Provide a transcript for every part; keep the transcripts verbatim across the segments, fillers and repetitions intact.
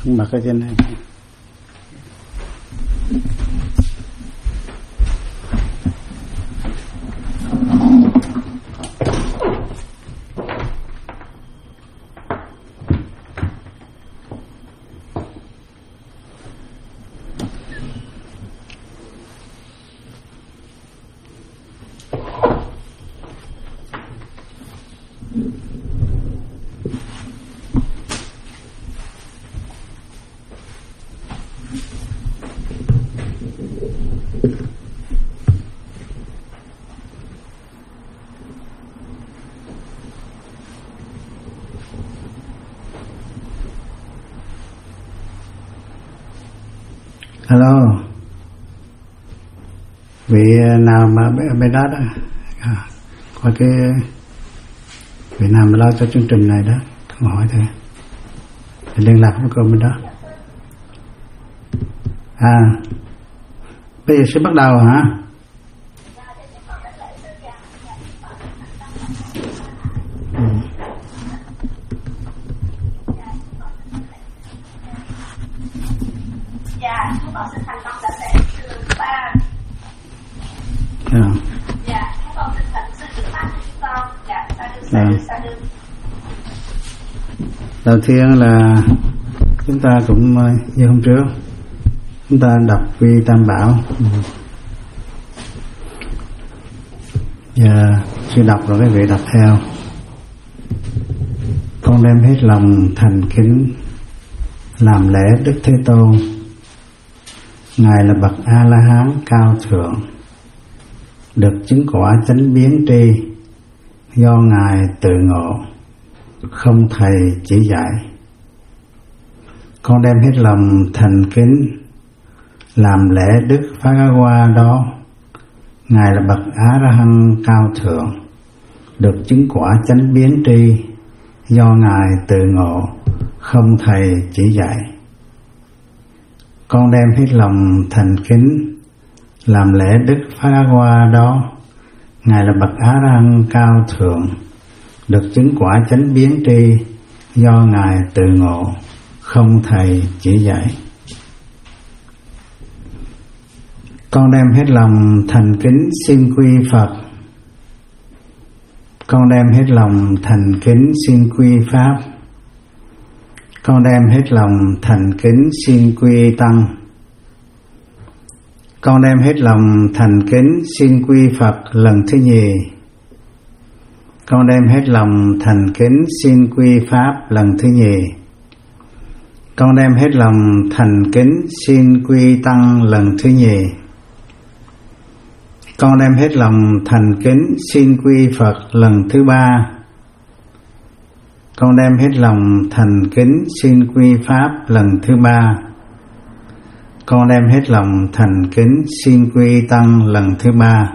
Mặc ở trên này. Alo, vị nào mà bên, bên đó đó, à, có cái vị nào mà lo cho chương trình này đó, không hỏi thôi, thì liên lạc với cô bên đó. À, bây giờ sẽ bắt đầu hả? Ừ. Dạ, chúng con xin thành tâm đảnh lễ sư thứ ba. Dạ. Dạ, chúng con xin thành sư thứ ba cho chúng con. Dạ, sa đương, sa đương, sa đương. Đầu tiên là chúng ta cũng như hôm trước, chúng ta đọc vi Tam Bảo. Giờ chưa đọc rồi các vị đọc theo. Con đem hết lòng thành kính làm lễ Đức Thế Tôn. Ngài là bậc A La Hán cao thượng, được chứng quả chánh biến tri, do Ngài tự ngộ, không thầy chỉ dạy. Con đem hết lòng thành kính làm lễ Đức Phá Ca Hoa đó. Ngài là bậc A La Hán cao thượng, được chứng quả chánh biến tri, do Ngài tự ngộ, không thầy chỉ dạy. Con đem hết lòng thành kính làm lễ Đức Phá Ca Hoa đó. Ngài là bậc A La Hán cao thượng, được chứng quả chánh biến tri, do Ngài tự ngộ, không thầy chỉ dạy. Con đem hết lòng thành kính xin quy Phật. Con đem hết lòng thành kính xin quy Pháp. Con đem hết lòng thành kính xin quy Tăng. Con đem hết lòng thành kính xin quy Phật lần thứ nhì. Con đem hết lòng thành kính xin quy Pháp lần thứ nhì. Con đem hết lòng thành kính xin quy Tăng lần thứ nhì. Con đem hết lòng thành kính xin quy Phật lần thứ ba. Con đem hết lòng thành kính xin quy Pháp lần thứ ba. Con đem hết lòng thành kính xin quy Tăng lần thứ ba.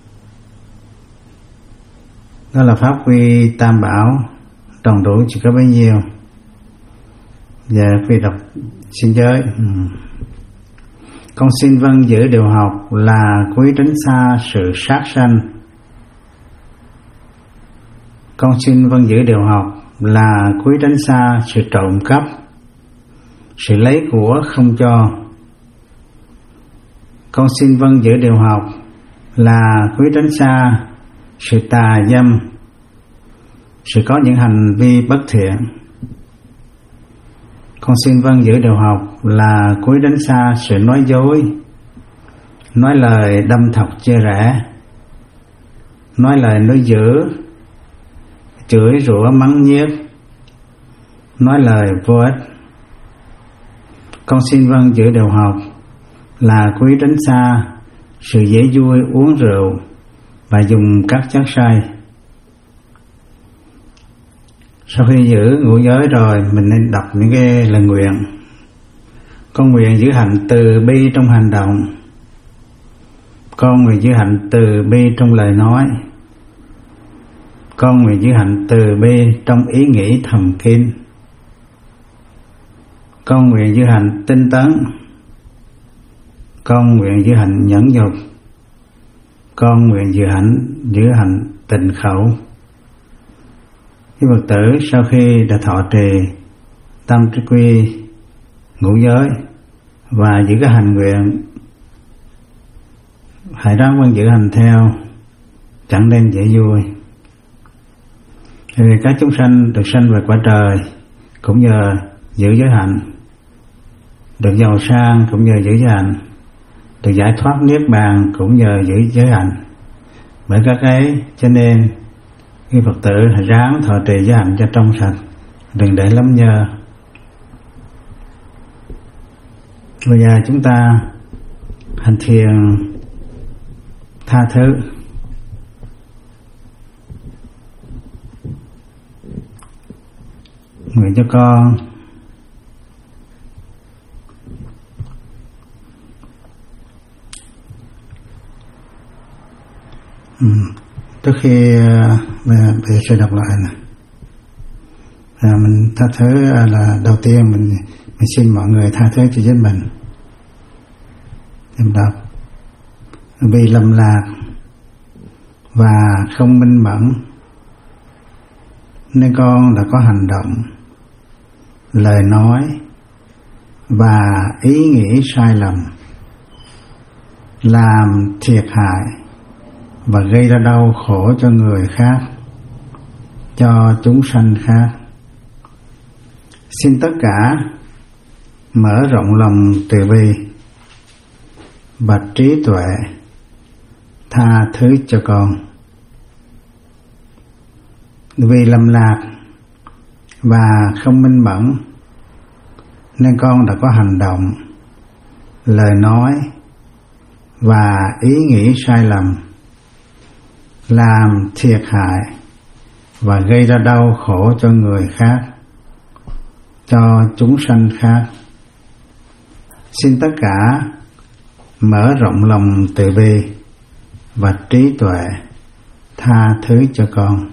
Đó là pháp quy Tam Bảo, đồng đủ chỉ có bấy nhiêu. Giờ quý đọc xin giới. Ừ. Con xin vâng giữ điều học là quý tránh xa sự sát sanh. Con xin vâng giữ điều học là quý tránh xa sự trộm cắp, sự lấy của không cho. Con xin vâng giữ điều học là quý tránh xa sự tà dâm, sự có những hành vi bất thiện. Con xin vâng giữ điều học là quý tránh xa sự nói dối, nói lời đâm thọc chê rẻ, nói lời nói dữ, chửi rủa mắng nhiếc, nói lời vô ích. Con xin vâng giữ điều học là quý tránh xa sự dễ vui uống rượu và dùng các chất say. Sau khi giữ ngũ giới rồi, mình nên đọc những cái lời nguyện. Con nguyện giữ hạnh từ bi trong hành động. Con nguyện giữ hạnh từ bi trong lời nói. Con nguyện giữ hạnh từ bi trong ý nghĩ thầm kín. Con nguyện giữ hạnh tinh tấn. Con nguyện giữ hạnh nhẫn nhục. Con nguyện giữ hạnh giữ hạnh tịnh khẩu. Quý Phật tử sau khi đã thọ trì tam tri quy ngũ giới và giữ cái hành nguyện hãy ráng vẫn giữ hành theo, chẳng nên dễ vui. Vì các chúng sanh được sanh về cõi trời cũng nhờ giữ giới hạnh, được giàu sang cũng nhờ giữ giới hạnh, được giải thoát niết bàn cũng nhờ giữ giới hạnh. Bởi các ấy cho nên khi Phật tử hãy ráng thọ trì giới hạnh cho trong sạch, đừng để lắm nhơ. Bây giờ chúng ta hành thiền tha thứ. Nguyện cho con ừ. Trước khi bây giờ sẽ đọc lại này. À, mình tha thứ là đầu tiên mình mình xin mọi người tha thứ cho chính mình. Em đọc: vì lầm lạc và không minh mẫn nên con đã có hành động, lời nói và ý nghĩ sai lầm, làm thiệt hại và gây ra đau khổ cho người khác, cho chúng sanh khác. Xin tất cả mở rộng lòng từ bi và trí tuệ tha thứ cho con. Vì lầm lạc và không minh mẫn nên con đã có hành động, lời nói và ý nghĩ sai lầm, làm thiệt hại và gây ra đau khổ cho người khác, cho chúng sanh khác. Xin tất cả mở rộng lòng từ bi và trí tuệ tha thứ cho con.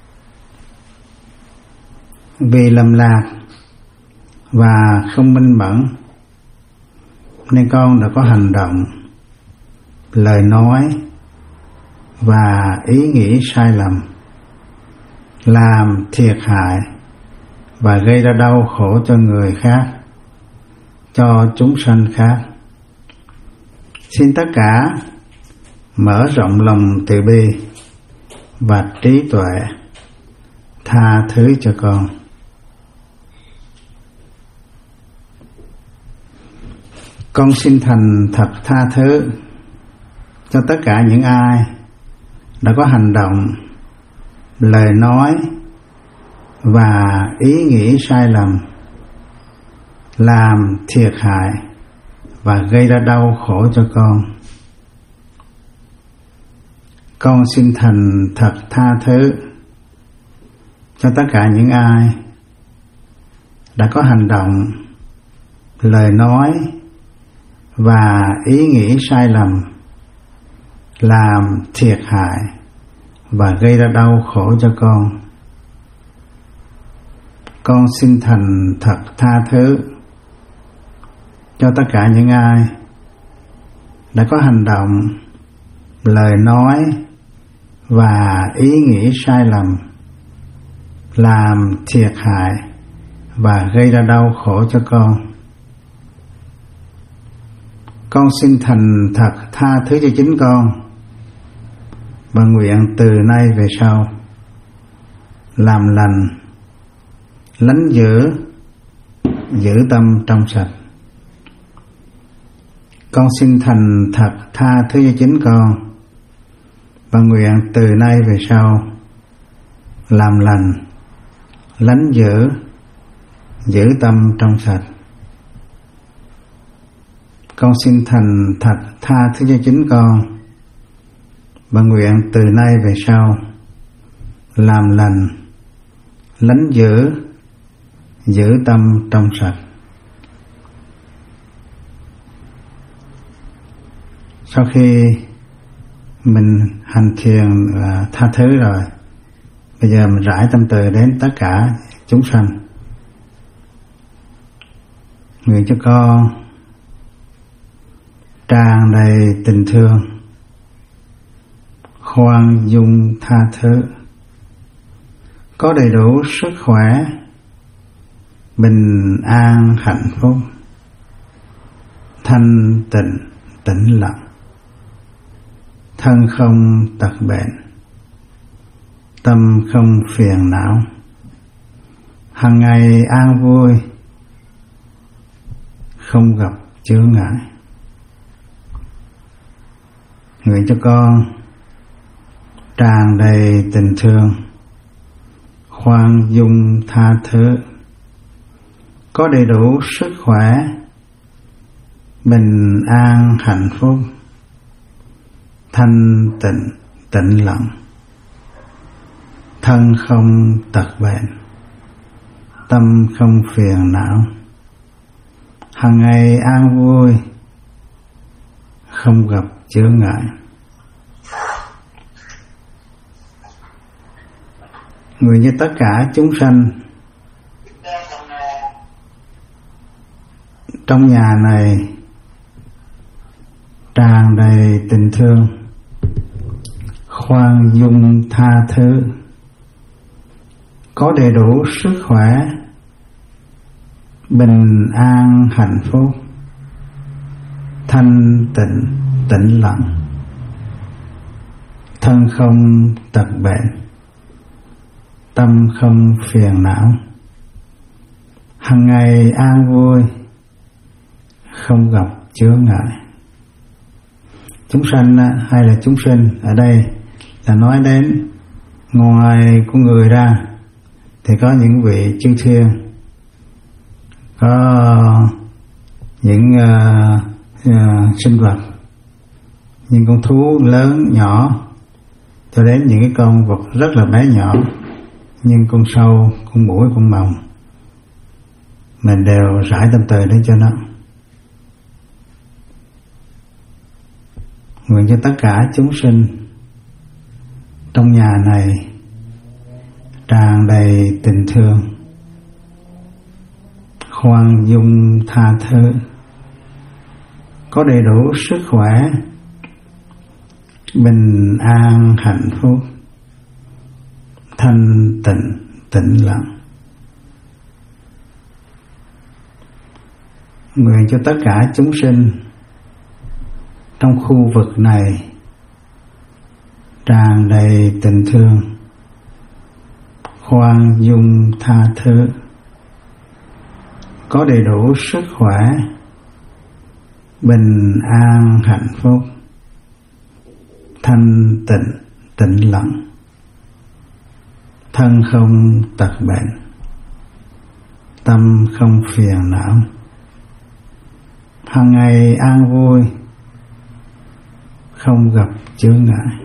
Vì lầm lạc và không minh mẫn nên con đã có hành động, lời nói và ý nghĩ sai lầm, làm thiệt hại và gây ra đau khổ cho người khác, cho chúng sanh khác. Xin tất cả mở rộng lòng từ bi và trí tuệ tha thứ cho con. Con xin thành thật tha thứ cho tất cả những ai đã có hành động, lời nói và ý nghĩ sai lầm, làm thiệt hại và gây ra đau khổ cho con. Con xin thành thật tha thứ cho tất cả những ai đã có hành động, lời nói và ý nghĩ sai lầm, làm thiệt hại và gây ra đau khổ cho con. Con xin thành thật tha thứ cho tất cả những ai đã có hành động, lời nói và ý nghĩ sai lầm, làm thiệt hại và gây ra đau khổ cho con. Con xin thành thật tha thứ cho chính con và nguyện từ nay về sau làm lành, lánh giữ, giữ tâm trong sạch. Con xin thành thật tha thứ cho chính con và nguyện từ nay về sau làm lành, lánh giữ, giữ tâm trong sạch. Con xin thành thật tha thứ cho chính con và nguyện từ nay về sau làm lành, lánh giữ, giữ tâm trong sạch. Sau khi mình hành thiền và tha thứ rồi, bây giờ mình rải tâm từ đến tất cả chúng sanh. Nguyện cho con tràn đầy tình thương, khoan dung tha thứ, có đầy đủ sức khỏe, bình an hạnh phúc, thanh tịnh tĩnh lặng, thân không tật bệnh, tâm không phiền não, hằng ngày an vui, không gặp chướng ngại. Nguyện cho con tràn đầy tình thương, khoan dung tha thứ, có đầy đủ sức khỏe, bình an hạnh phúc, thanh tịnh tĩnh lặng, thân không tật bệnh, tâm không phiền não, hằng ngày an vui, không gặp chướng ngại. Nguyện cho tất cả chúng sanh trong nhà này tràn đầy tình thương, khoan dung tha thứ, có đầy đủ sức khỏe, bình an hạnh phúc, thanh tịnh tĩnh lặng, thân không tật bệnh, tâm không phiền não, hằng ngày an vui, không gặp chướng ngại. Chúng sanh hay là chúng sinh ở đây là nói đến ngoài của người ra thì có những vị chư thiên, có những uh, uh, sinh vật, những con thú lớn nhỏ, cho đến những cái con vật rất là bé nhỏ, nhưng con sâu, con muỗi, con mòng, mình đều rải tâm từ đến cho nó. Nguyện cho tất cả chúng sinh trong nhà này tràn đầy tình thương, khoan dung tha thứ, có đầy đủ sức khỏe, bình an hạnh phúc, thanh tịnh tĩnh lặng. Nguyện cho tất cả chúng sinh trong khu vực này tràn đầy tình thương, khoan dung tha thứ, có đầy đủ sức khỏe, bình an hạnh phúc, thanh tịnh tĩnh lặng, thân không tật bệnh, tâm không phiền não, hằng ngày an vui, không gặp chướng ngại.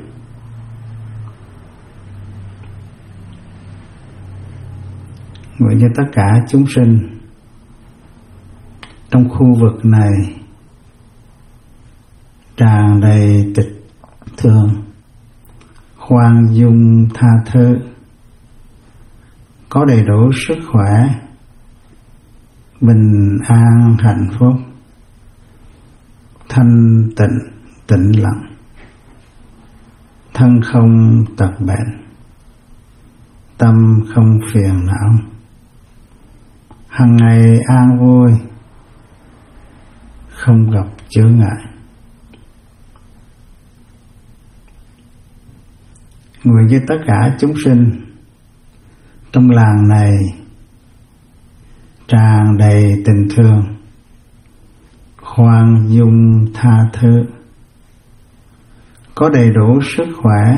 Nguyện cho tất cả chúng sinh trong khu vực này tràn đầy tịch thương, khoan dung tha thứ, có đầy đủ sức khỏe, bình an hạnh phúc, thanh tịnh tĩnh lặng, thân không tật bệnh, tâm không phiền não, hằng ngày an vui, không gặp chướng ngại. Nguyện với tất cả chúng sinh trong làng này tràn đầy tình thương, khoan dung tha thứ, có đầy đủ sức khỏe,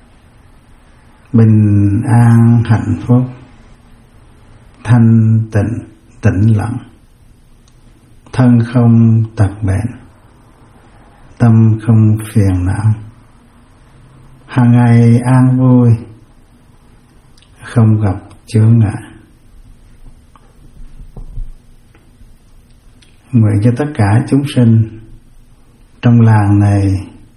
bình an hạnh phúc, thanh tịnh tĩnh lặng, thân không tật bệnh, tâm không phiền não, hàng ngày an vui, không gặp chướng ngại. Nguyện cho tất cả chúng sinh trong làng này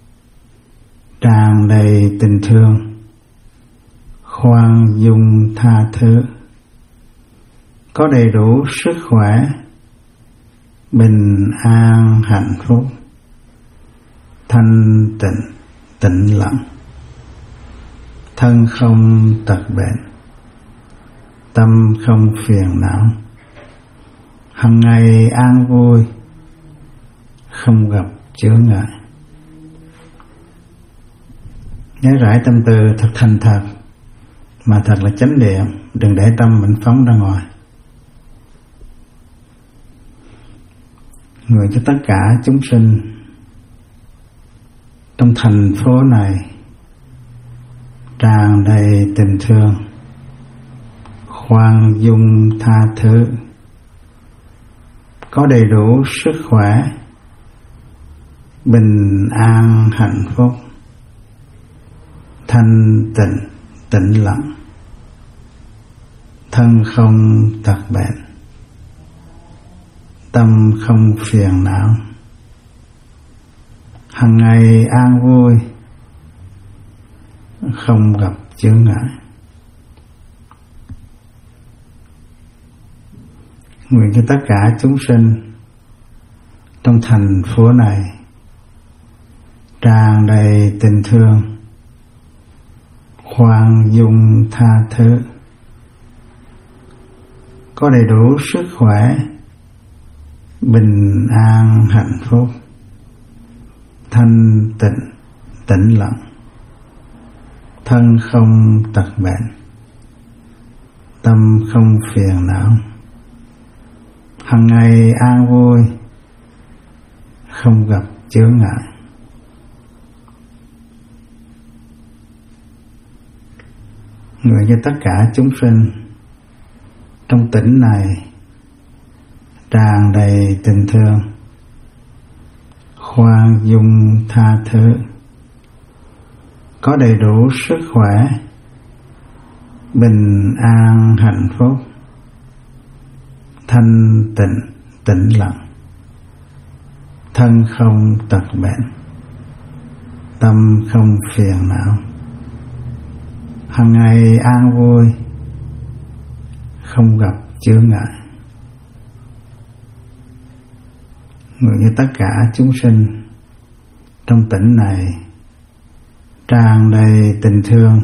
tràn đầy tình thương, khoan dung tha thứ, có đầy đủ sức khỏe, bình an hạnh phúc, thanh tịnh tĩnh lặng, thân không tật bệnh, tâm không phiền não, hằng ngày an vui, không gặp chướng ngại. Nhớ rải tâm tư thật thành thật, mà thật là chánh niệm, đừng để tâm mình phóng ra ngoài. Nguyện cho tất cả chúng sinh trong thành phố này tràn đầy tình thương, khoan dung tha thứ, có đầy đủ sức khỏe, bình an hạnh phúc, thanh tịnh tĩnh lặng, thân không tật bệnh, tâm không phiền não, hằng ngày an vui, không gặp chướng ngại. Nguyện cho tất cả chúng sinh trong thành phố này tràn đầy tình thương, khoan dung tha thứ, có đầy đủ sức khỏe, bình an hạnh phúc, thanh tịnh tĩnh lặng, thân không tật bệnh, tâm không phiền não, hằng ngày an vui, không gặp chướng ngại. Nguyện cho tất cả chúng sinh trong tỉnh này tràn đầy tình thương, khoan dung tha thứ, có đầy đủ sức khỏe, bình an hạnh phúc, thanh tịnh tĩnh lặng, thân không tật bệnh, tâm không phiền não, hằng ngày an vui, không gặp chướng ngại. Nguyện cho tất cả chúng sinh trong tỉnh này tràn đầy tình thương,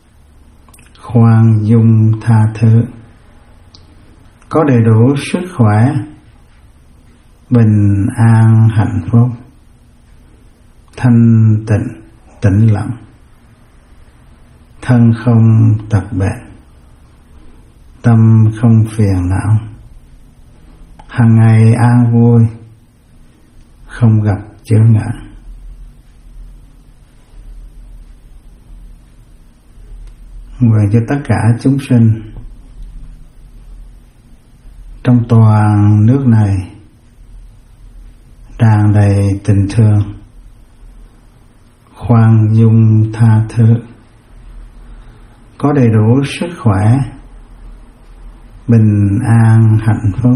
khoan dung tha thứ, có đầy đủ sức khỏe, bình an hạnh phúc, thanh tịnh tĩnh lặng, thân không tật bệnh, tâm không phiền não, hằng ngày an vui, không gặp chướng ngại. Nguyện cho tất cả chúng sinh trong toàn nước này tràn đầy tình thương, khoan dung tha thứ, có đầy đủ sức khỏe, bình an hạnh phúc,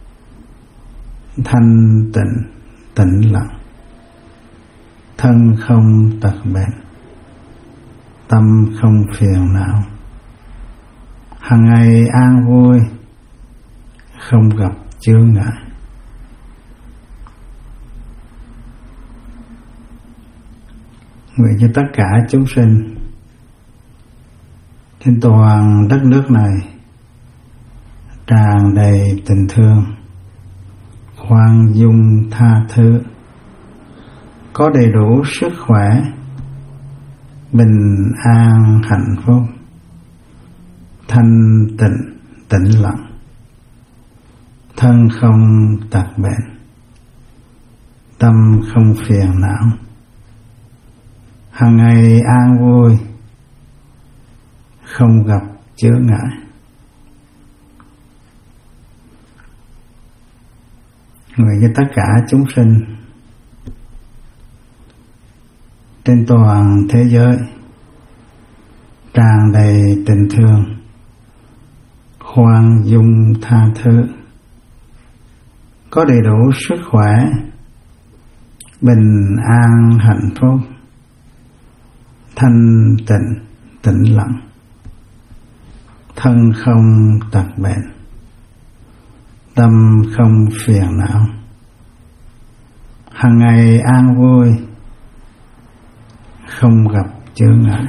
thanh tịnh tĩnh lặng, thân không tật bệnh, tâm không phiền não, hằng ngày an vui, không gặp chướng ngại. Nguyện cho tất cả chúng sinh trên toàn đất nước này tràn đầy tình thương, khoan dung tha thứ, có đầy đủ sức khỏe, bình an hạnh phúc, thanh tịnh tĩnh lặng, thân không tật bệnh, tâm không phiền não, hằng ngày an vui, không gặp chướng ngại. Nguyện cho tất cả chúng sinh trên toàn thế giới tràn đầy tình thương, khoan dung tha thứ, có đầy đủ sức khỏe, bình an hạnh phúc, thanh tịnh tĩnh lặng, thân không tật bệnh, tâm không phiền não, hằng ngày an vui, không gặp chướng ngại.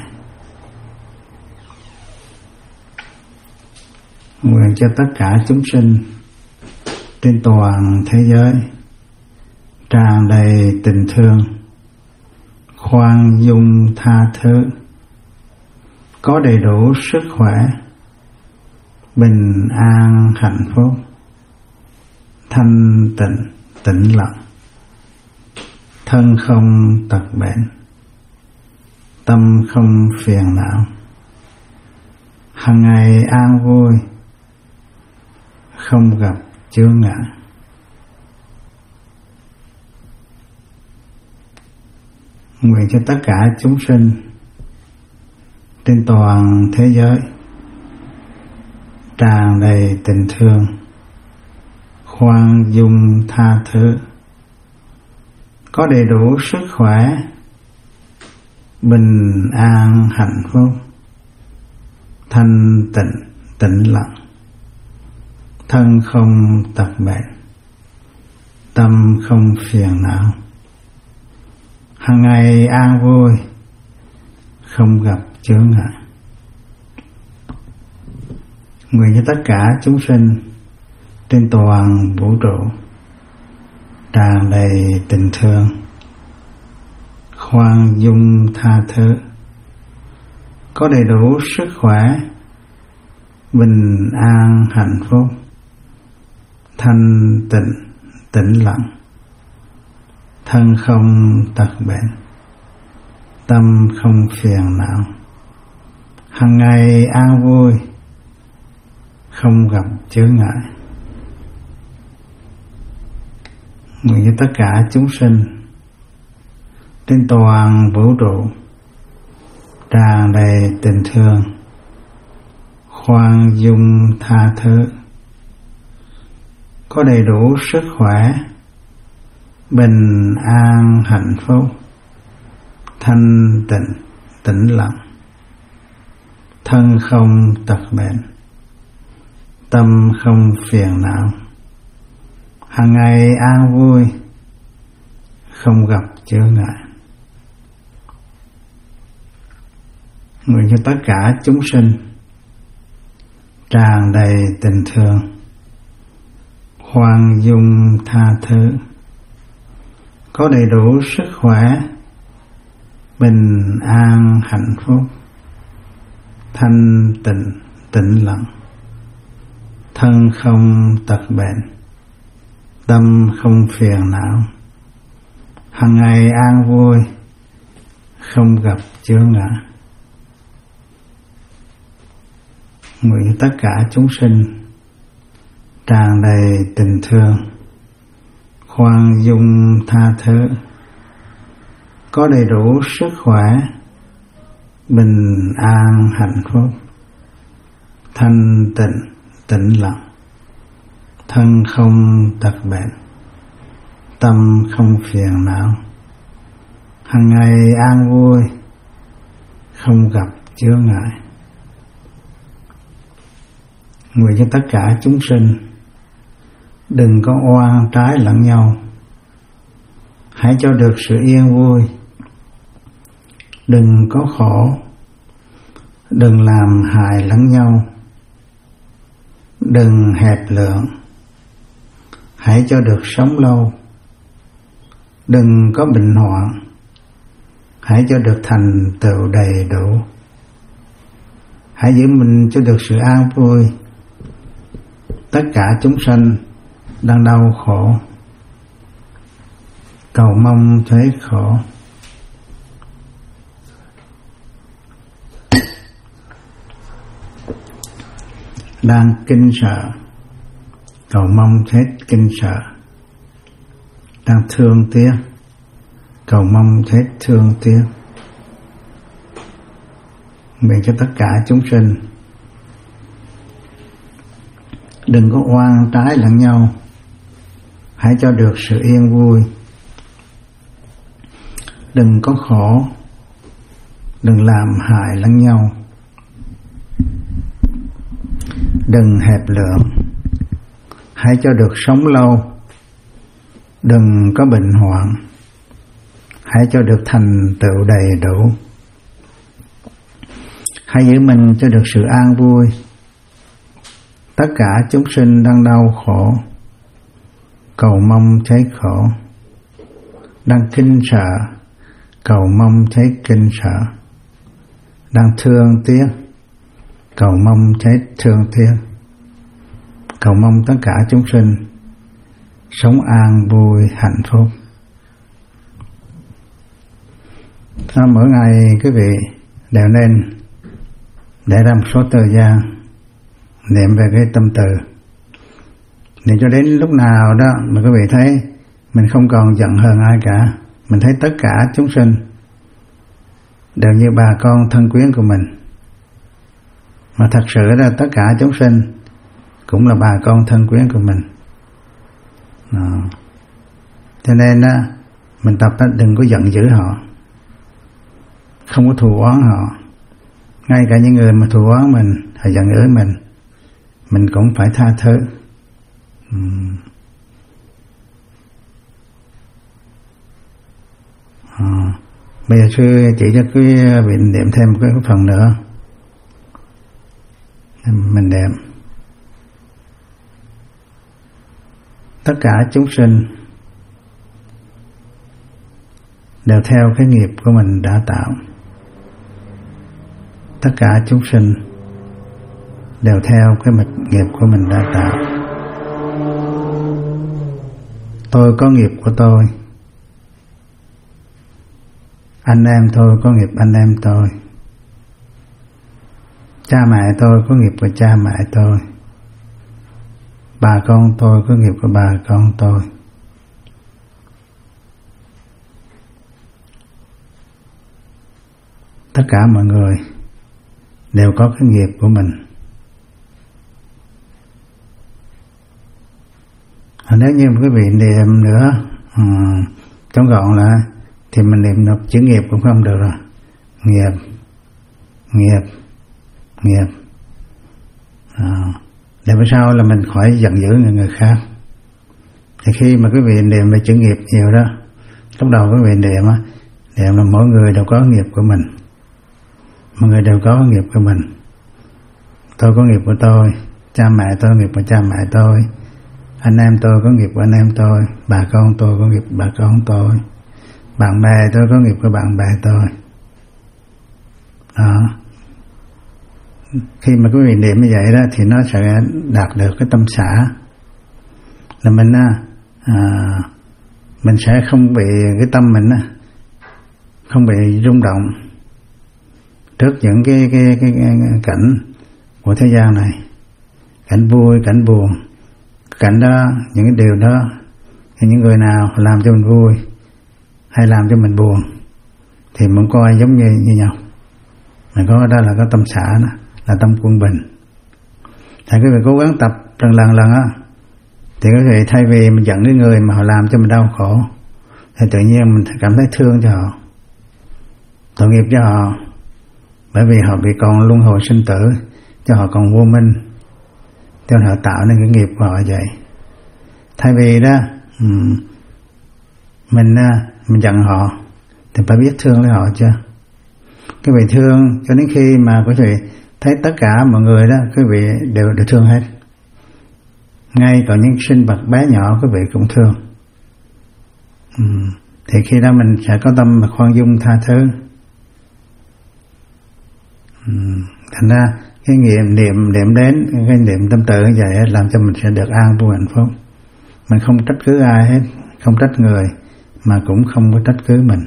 Nguyện cho tất cả chúng sinh trên toàn thế giới tràn đầy tình thương, khoan dung tha thứ, có đầy đủ sức khỏe, bình an hạnh phúc, thanh tịnh tĩnh lặng, thân không tật bệnh, tâm không phiền não, hằng ngày an vui, không gặp chướng ngại. Nguyện cho tất cả chúng sinh trên toàn thế giới tràn đầy tình thương, khoan dung tha thứ, có đầy đủ sức khỏe, bình an hạnh phúc, thanh tịnh tĩnh lặng, thân không tật bệnh, tâm không phiền não, hằng ngày an vui, không gặp chướng ngại. Nguyện cho tất cả chúng sinh trên toàn vũ trụ tràn đầy tình thương, khoan dung tha thứ, có đầy đủ sức khỏe, bình an hạnh phúc, thanh tịnh tĩnh lặng, thân không tật bệnh, tâm không phiền não, hằng ngày an vui, không gặp chướng ngại. Nguyện cho tất cả chúng sinh trên toàn vũ trụ tràn đầy tình thương, khoan dung tha thứ, có đầy đủ sức khỏe, bình an hạnh phúc, thanh tịnh tĩnh lặng, thân không tật bệnh, tâm không phiền não, hằng ngày an vui, không gặp chướng ngại. Nguyện cho tất cả chúng sinh tràn đầy tình thương, khoan dung tha thứ, có đầy đủ sức khỏe, bình an hạnh phúc, thanh tịnh tĩnh lặng, thân không tật bệnh, tâm không phiền não, hằng ngày an vui, không gặp chướng ngại. Nguyện tất cả chúng sinh tràn đầy tình thương, khoan dung tha thứ, có đầy đủ sức khỏe, bình an hạnh phúc, thanh tịnh tĩnh lặng, thân không tật bệnh, tâm không phiền não, hằng ngày an vui, không gặp chướng ngại. Nguyện cho tất cả chúng sinh đừng có oan trái lẫn nhau, hãy cho được sự yên vui, đừng có khổ, đừng làm hại lẫn nhau, đừng hẹp lượng, hãy cho được sống lâu, đừng có bệnh hoạn, hãy cho được thành tựu đầy đủ, hãy giữ mình cho được sự an vui. Tất cả chúng sanh đang đau khổ, cầu mong thoát khổ. Đang kinh sợ, cầu mong thoát kinh sợ. Đang thương tiếc, cầu mong thoát thương tiếc. Nguyện cho tất cả chúng sinh đừng có oan trái lẫn nhau, hãy cho được sự yên vui, đừng có khổ, đừng làm hại lẫn nhau, đừng hẹp lượng, hãy cho được sống lâu, đừng có bệnh hoạn, hãy cho được thành tựu đầy đủ, hãy giữ mình cho được sự an vui. Tất cả chúng sinh đang đau khổ, cầu mong thấy khổ. đang kinh sợ cầu mong thấy kinh sợ, đang thương tiếc cầu mong thấy thương tiếc, cầu mong tất cả chúng sinh sống an vui hạnh phúc. Đó, mỗi ngày quý vị đều nên để ra một số thời gian niệm về cái tâm từ, để cho đến lúc nào đó mà quý vị thấy mình không còn giận hờn ai cả, mình thấy tất cả chúng sinh đều như bà con thân quyến của mình, mà thật sự là tất cả chúng sinh cũng là bà con thân quyến của mình. Đó. Cho nên đó, mình tập đó, đừng có giận dữ họ, không có thù oán họ. Ngay cả những người mà thù oán mình, họ giận dữ mình, mình cũng phải tha thứ. uhm. à. Bây giờ sư chỉ cho quý vị niệm thêm một cái phần nữa. Mình niệm tất cả chúng sinh đều theo cái nghiệp của mình đã tạo. Tất cả chúng sinh đều theo cái mật nghiệp của mình đã tạo. Tôi có nghiệp của tôi, anh em tôi có nghiệp anh em tôi, cha mẹ tôi có nghiệp của cha mẹ tôi, bà con tôi có nghiệp của bà con tôi. Tất cả mọi người đều có cái nghiệp của mình. Nếu như quý vị niệm nữa um, trong gọn lại thì mình niệm được chữ nghiệp cũng không được rồi. Nghiệp, nghiệp, nghiệp. À, để bữa sau là mình khỏi giận dữ người, người khác. Thì khi mà quý vị niệm về chữ nghiệp nhiều đó, lúc đầu quý vị niệm á, niệm là mỗi người đều có nghiệp của mình. Mọi người đều có nghiệp của mình. Tôi có nghiệp của tôi, cha mẹ tôi có nghiệp của cha mẹ tôi, anh em tôi có nghiệp của anh em tôi, bà con tôi có nghiệp của bà con tôi, bạn bè tôi có nghiệp của bạn bè tôi. Đó. Khi mà quý vị niệm như vậy đó thì nó sẽ đạt được cái tâm xả, là mình à, mình sẽ không bị cái tâm mình á, không bị rung động trước những cái, cái, cái, cái cảnh của thế gian này, cảnh vui, cảnh buồn, cảnh đó, những cái điều đó, thì những người nào làm cho mình vui hay làm cho mình buồn thì mình coi giống như như nhau. Mình có đó là có tâm xả đó, là tâm quân bình. Thì quý vị cố gắng tập lần lần lần á, thì quý vị thay vì mình giận cái người mà họ làm cho mình đau khổ, thì tự nhiên mình cảm thấy thương cho họ, tội nghiệp cho họ, bởi vì họ bị còn luân hồi sinh tử, cho họ còn vô minh, cho họ tạo nên cái nghiệp của họ vậy. Thay vì đó mình mình giận họ thì phải biết thương lấy họ chứ. Quý vị thương cho đến khi mà quý vị thấy tất cả mọi người đó, quý vị đều đều thương hết, ngay cả những sinh vật bé nhỏ quý vị cũng thương. Ừ. Thì khi đó mình sẽ có tâm mà khoan dung tha thứ. Ừ. Thành ra cái niệm niệm niệm đến cái niệm tâm tự như vậy làm cho mình sẽ được an vui hạnh phúc. Mình không trách cứ ai hết, không trách người mà cũng không có trách cứ mình.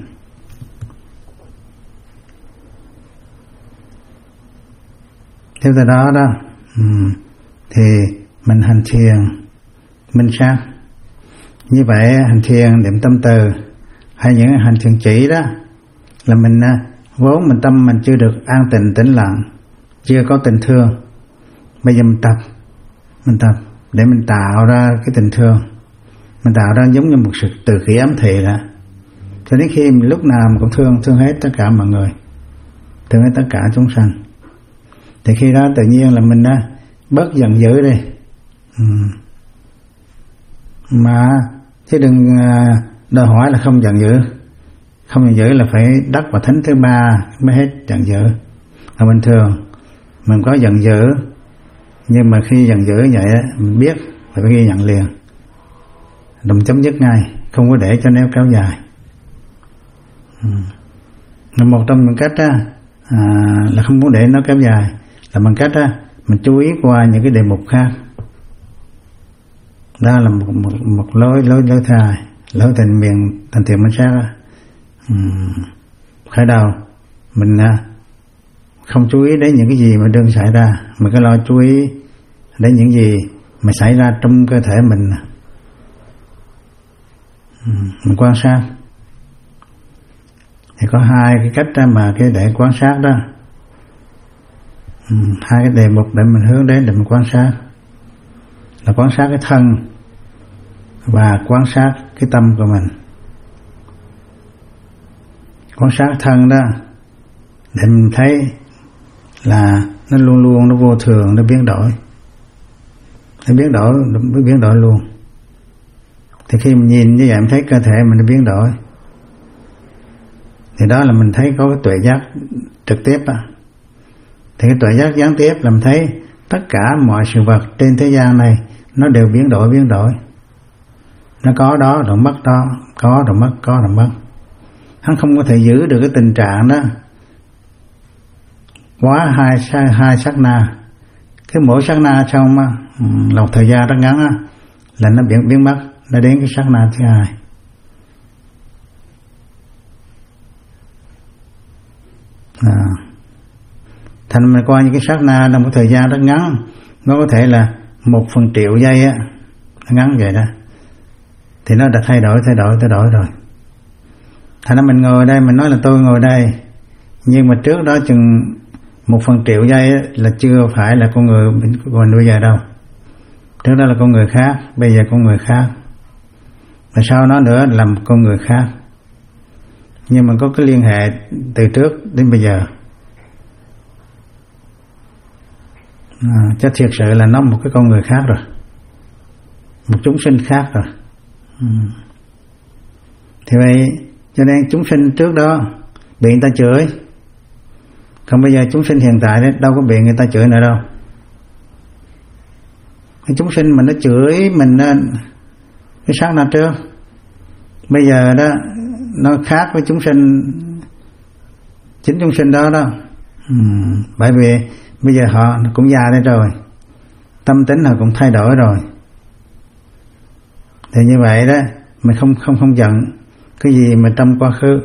Tiếp theo đó đó um, thì mình hành thiền minh sát. Như vậy hành thiền niệm tâm từ hay những hành thiền chỉ đó là mình vốn mình tâm mình chưa được an tịnh tĩnh lặng, chưa có tình thương. Bây giờ mình tập mình tập để mình tạo ra cái tình thương, mình tạo ra giống như một sự từ khí ám thị đó, cho đến khi mình lúc nào mình cũng thương thương hết tất cả mọi người, thương hết tất cả chúng sanh. Thì khi đó tự nhiên là mình đã bớt giận dữ đi. Ừ. Mà chứ đừng đòi hỏi là không giận dữ. Không giận dữ là phải đắc vào thánh thứ ba mới hết giận dữ. Là bình thường mình có giận dữ, nhưng mà khi giận dữ vậy mình biết phải ghi nhận liền, đồng chấm dứt ngay, không có để cho nó kéo dài. ừ. Một trong những cách á, à, là không muốn để nó kéo dài là bằng cách á, mình chú ý qua những cái đề mục khác. Đó là một, một, một lối lối lối thay, lối thành miền thành thiện minh sát á. Ừ. Khởi đầu mình à, không chú ý đến những cái gì mà đương xảy ra, mình cứ lo chú ý đến những gì mà xảy ra trong cơ thể mình. Ừ. Mình quan sát thì có hai cái cách đó mà cái để quan sát đó. Ừ. Hai cái đề mục để mình hướng đến để mình quan sát là quan sát cái thân và quan sát cái tâm của mình. Quan sát thân đó để mình thấy là nó luôn luôn nó vô thường, nó biến đổi, nó biến đổi, nó biến đổi luôn. Thì khi mình nhìn như vậy mình thấy cơ thể mình nó biến đổi, thì đó là mình thấy có cái tuệ giác trực tiếp á. Thì cái tuệ giác gián tiếp là mình thấy tất cả mọi sự vật trên thế gian này nó đều biến đổi biến đổi, nó có đó rồi mất đó, có rồi mất, có rồi mất. Hắn không có thể giữ được cái tình trạng đó quá hai hai sát na. Cái mỗi sát na trong là một thời gian rất ngắn á, là nó biến biến mất, nó đến cái sát na thứ hai. À. Thành mình coi những cái sát na trong một thời gian rất ngắn, nó có thể là một phần triệu giây á, nó ngắn vậy đó, thì nó đã thay đổi thay đổi thay đổi rồi. Thành ra mình ngồi đây, mình nói là tôi ngồi đây, nhưng mà trước đó chừng một phần triệu giây là chưa phải là con người mình còn bây giờ đâu. Trước đó là con người khác, bây giờ con người khác, và sau đó nữa là một con người khác. Nhưng mà có cái liên hệ từ trước đến bây giờ. À, cho thiệt sự là nó một cái con người khác rồi, một chúng sinh khác rồi. Ừ. Thì vậy cho nên chúng sinh trước đó bị người ta chửi, còn bây giờ chúng sinh hiện tại đấy đâu có bị người ta chửi nữa đâu. Cái chúng sinh mà nó chửi mình cái sát na trước, bây giờ đó nó khác với chúng sinh, chính chúng sinh đó đó. Ừ. Bởi vì bây giờ họ cũng già đây rồi, tâm tính họ cũng thay đổi rồi. Thì như vậy đó mình không không không giận cái gì mà trong quá khứ,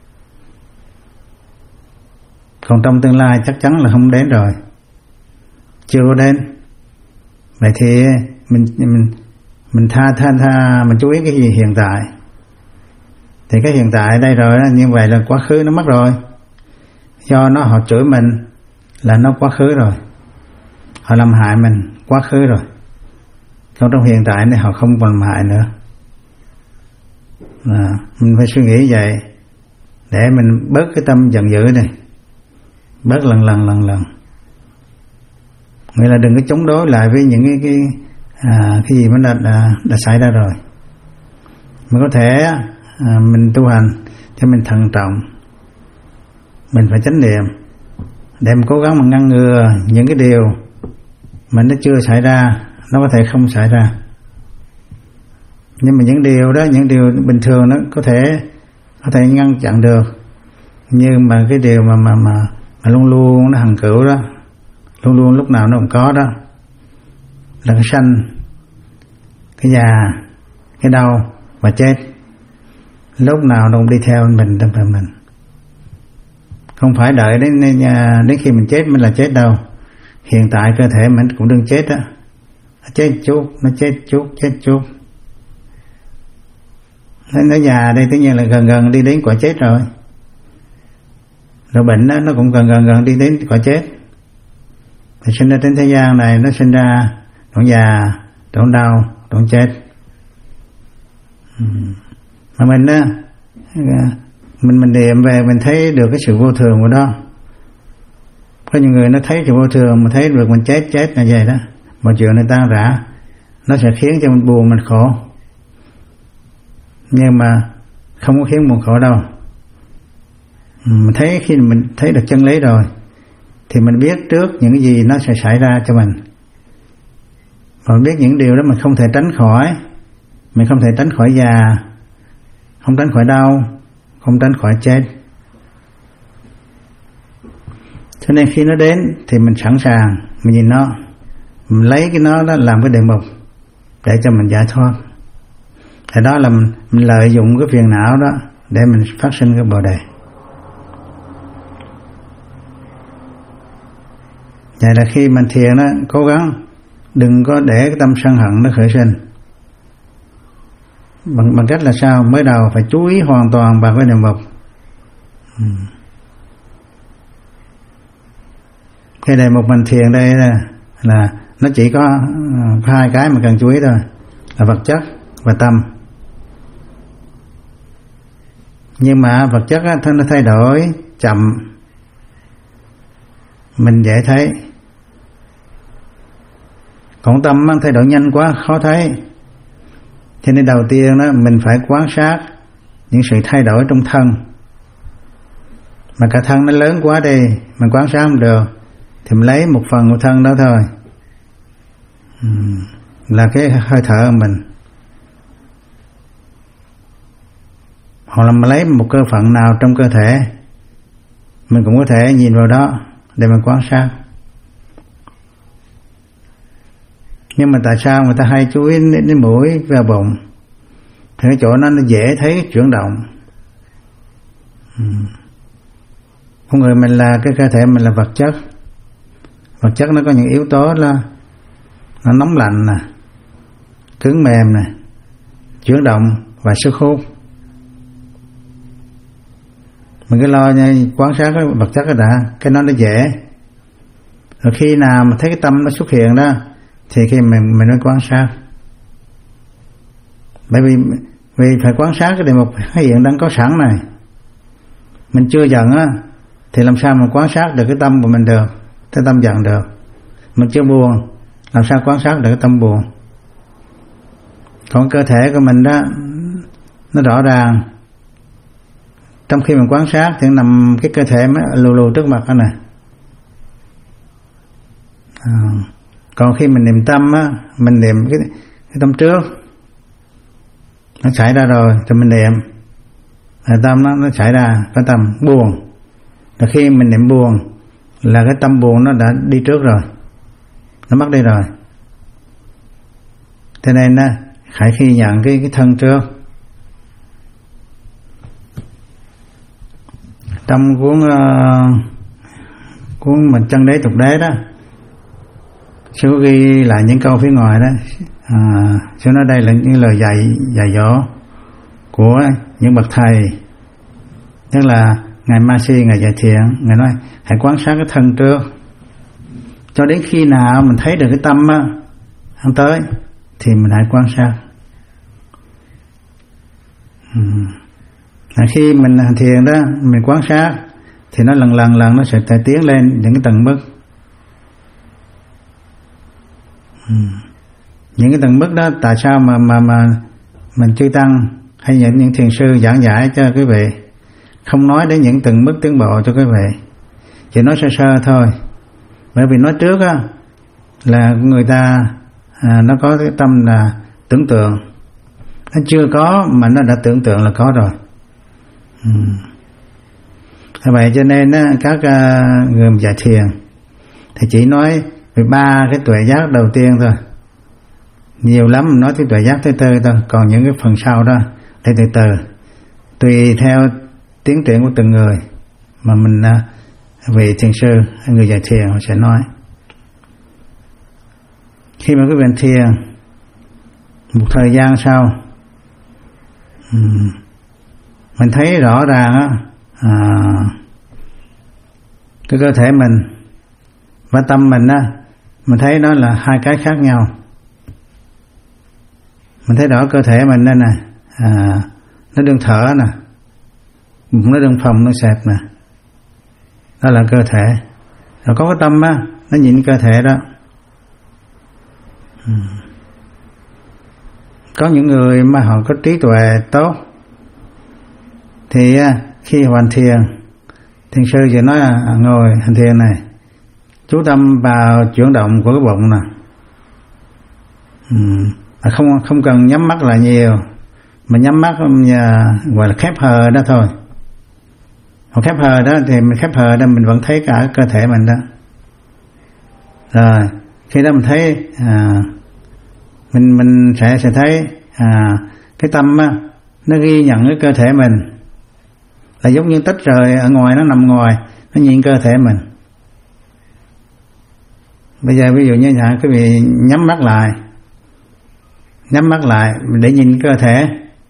còn trong tương lai chắc chắn là không đến rồi, chưa có đến. Vậy thì mình mình mình tha tha tha mình chú ý cái gì hiện tại. Thì cái hiện tại đây rồi đó, như vậy là quá khứ nó mất rồi. Do nó họ chửi mình là nó quá khứ rồi, họ làm hại mình quá khứ rồi. Còn trong hiện tại này họ không còn làm hại nữa. À, mình phải suy nghĩ vậy để mình bớt cái tâm giận dữ này, bớt lần lần lần lần. Nghĩa là đừng có chống đối lại với những cái cái, à, cái gì mà đã, đã, đã xảy ra rồi. Mình có thể à, mình tu hành thì mình thận trọng, mình phải chánh niệm để mình cố gắng mà ngăn ngừa những cái điều mà nó chưa xảy ra, nó có thể không xảy ra. Nhưng mà những điều đó, những điều bình thường nó có thể có thể ngăn chặn được. Nhưng mà cái điều mà mà mà, mà luôn luôn nó hằng cửu đó, luôn luôn lúc nào nó cũng có đó, là cái sanh, cái già, cái đau và chết, lúc nào nó cũng đi theo mình trong phần mình. Không phải đợi đến đến khi mình chết mới là chết đâu. Hiện tại cơ thể mình cũng đừng chết á, nó chết chút, nó chết chút, chết chút. Nên nó già đây tất nhiên là gần gần đi đến quả chết rồi. Rồi bệnh đó, nó cũng gần gần gần đi đến quả chết. Thì sinh ra trên thế gian này nó sinh ra đoạn già, đoạn đau, đoạn chết. Mà mình á, mình mình niệm về mình thấy được cái sự vô thường của đó. Có những người nó thấy sự vô thường mà thấy được mình chết chết là vậy đó, mọi chuyện nó tan rã, nó sẽ khiến cho mình buồn, mình khổ. Nhưng mà không có khiến buồn khổ đâu. Mình thấy khi mình thấy được chân lý rồi thì mình biết trước những cái gì nó sẽ xảy ra cho mình, và mình biết những điều đó mình không thể tránh khỏi. Mình không thể tránh khỏi già, không tránh khỏi đau, không tránh khỏi chết. Cho nên khi nó đến thì mình sẵn sàng, mình nhìn nó, mình lấy cái nó đó làm cái đề mục để cho mình giải thoát. Thì đó là mình, mình lợi dụng cái phiền não đó để mình phát sinh cái bồ đề. Vậy là khi mình thiền đó, cố gắng đừng có để cái tâm sân hận nó khởi sinh. Bằng, bằng cách là sao? Mới đầu phải chú ý hoàn toàn vào cái đề mục. Ừ. Cái đề mục mình thiền đây là, là nó chỉ có uh, hai cái mà cần chú ý thôi, là vật chất và tâm. Nhưng mà vật chất á, nó thay đổi chậm, mình dễ thấy. Còn tâm á, thay đổi nhanh quá khó thấy. Cho nên đầu tiên đó mình phải quan sát những sự thay đổi trong thân. Mà cả thân nó lớn quá đi, mình quan sát không được, thì mình lấy một phần của thân đó thôi, ừ, là cái hơi thở của mình. Hoặc là mình lấy một cơ phận nào trong cơ thể, mình cũng có thể nhìn vào đó để mình quan sát. Nhưng mà tại sao người ta hay chú ý đến, đến mũi và bụng? Thì cái chỗ đó nó dễ thấy cái chuyển động. Ừ. Con người mình là cái cơ thể mình là vật chất. Vật chất nó có những yếu tố là nó nóng lạnh nè, cứng mềm nè, chuyển động và sức hút. Mình cứ lo nha, quan sát cái vật chất đó đã, cái nó nó dễ. Rồi khi nào mà thấy cái tâm nó xuất hiện đó, thì khi mình mình mới quan sát. Bởi vì vì phải quan sát cái đề mục hiện đang có sẵn này. Mình chưa giận á, thì làm sao mà quan sát được cái tâm của mình được, cái tâm giận được. Mình chưa buồn, làm sao quan sát được cái tâm buồn. Còn cơ thể của mình đó, nó rõ ràng. Trong khi mình quan sát thì nằm cái cơ thể mới lù lù trước mặt đó nè. À, còn khi mình niệm tâm á, mình niệm cái, cái tâm trước, nó xảy ra rồi, thì mình niệm, rồi tâm nó, nó xảy ra cái tâm buồn. Rồi khi mình niệm buồn là cái tâm buồn nó đã đi trước rồi, nó mất đi rồi. Thế nên á, hãy khi nhận cái, cái thân trước. Trong cuốn uh, cuốn mình Chân Đế Tục Đế đó, sư ghi lại những câu phía ngoài đó. À, sư nói đây là những lời dạy dạy dỗ của những bậc thầy, tức là ngài Ma Si, ngài dạy thiền. Ngài nói hãy quan sát cái thân trước, cho đến khi nào mình thấy được cái tâm á hắn tới thì mình hãy quan sát. Ừ. Khi mình hành thiền đó, mình quan sát thì nó lần lần lần nó sẽ tiến lên những cái tầng mức. Ừ. Những cái tầng mức đó tại sao mà mà mà mình chư tăng hay những những thiền sư giảng giải cho quý vị không nói đến những tầng mức tiến bộ cho quý vị, chỉ nói sơ sơ thôi. Bởi vì nói trước á là người ta à, nó có cái tâm là tưởng tượng, nó chưa có mà nó đã tưởng tượng là có rồi. Ừ. Vậy cho nên á, các uh, người dạy thiền thì chỉ nói về ba cái tuệ giác đầu tiên thôi, nhiều lắm nói tới tuệ giác thứ tư thôi, còn những cái phần sau đó để từ từ tùy theo tiến triển của từng người mà mình uh, vị thiền sư hay người dạy thiền họ sẽ nói. Khi mà quý vị thiền một thời gian sau, um, mình thấy rõ ràng á, à, cái cơ thể mình và tâm mình á, mình thấy đó là hai cái khác nhau. Mình thấy rõ cơ thể mình đây nè, à, nó đương thở nè, bụng nó đương phồng, nó xẹp nè, đó là cơ thể. Rồi có cái tâm á, nó nhìn cơ thể đó. Ừ. Có những người mà họ có trí tuệ tốt thì khi hoàn thiền, thiền sư chỉ nói là ngồi hành thiền này, chú tâm vào chuyển động của cái bụng nè, ừ. không không cần nhắm mắt là nhiều, mà nhắm mắt gọi là khép hờ đó thôi, Còn khép hờ đó thì mình khép hờ đó mình vẫn thấy cả cơ thể mình đó. Rồi khi đó mình thấy à, mình mình sẽ sẽ thấy à, cái tâm á, nó ghi nhận cái cơ thể mình là giống như tách rời ở ngoài, nó nằm ngoài, nó nhìn cơ thể mình. Bây giờ ví dụ như là quý vị nhắm mắt lại, nhắm mắt lại để nhìn cơ thể,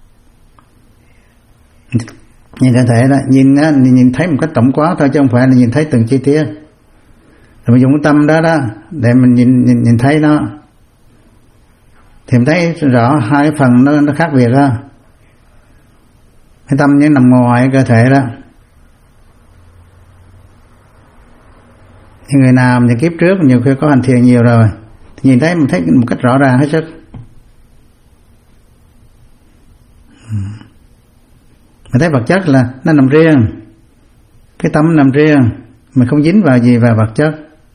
nhìn cơ thể đó, nhìn á, nhìn thấy một cách tổng quát thôi chứ không phải là nhìn thấy từng chi tiết. Rồi mình dùng cái tâm đó đó để mình nhìn nhìn, nhìn thấy nó, thì mình thấy rõ hai cái phần nó nó khác biệt đó. Cái tâm như nằm ngoài cơ thể đó. Thì người nào thì kiếp trước nhiều khi có hành thiền nhiều rồi thì nhìn thấy mình thấy một cách rõ ràng hết sức. Mình thấy vật chất là nó nằm riêng, cái tâm nằm riêng, mình không dính vào gì vào vật chất.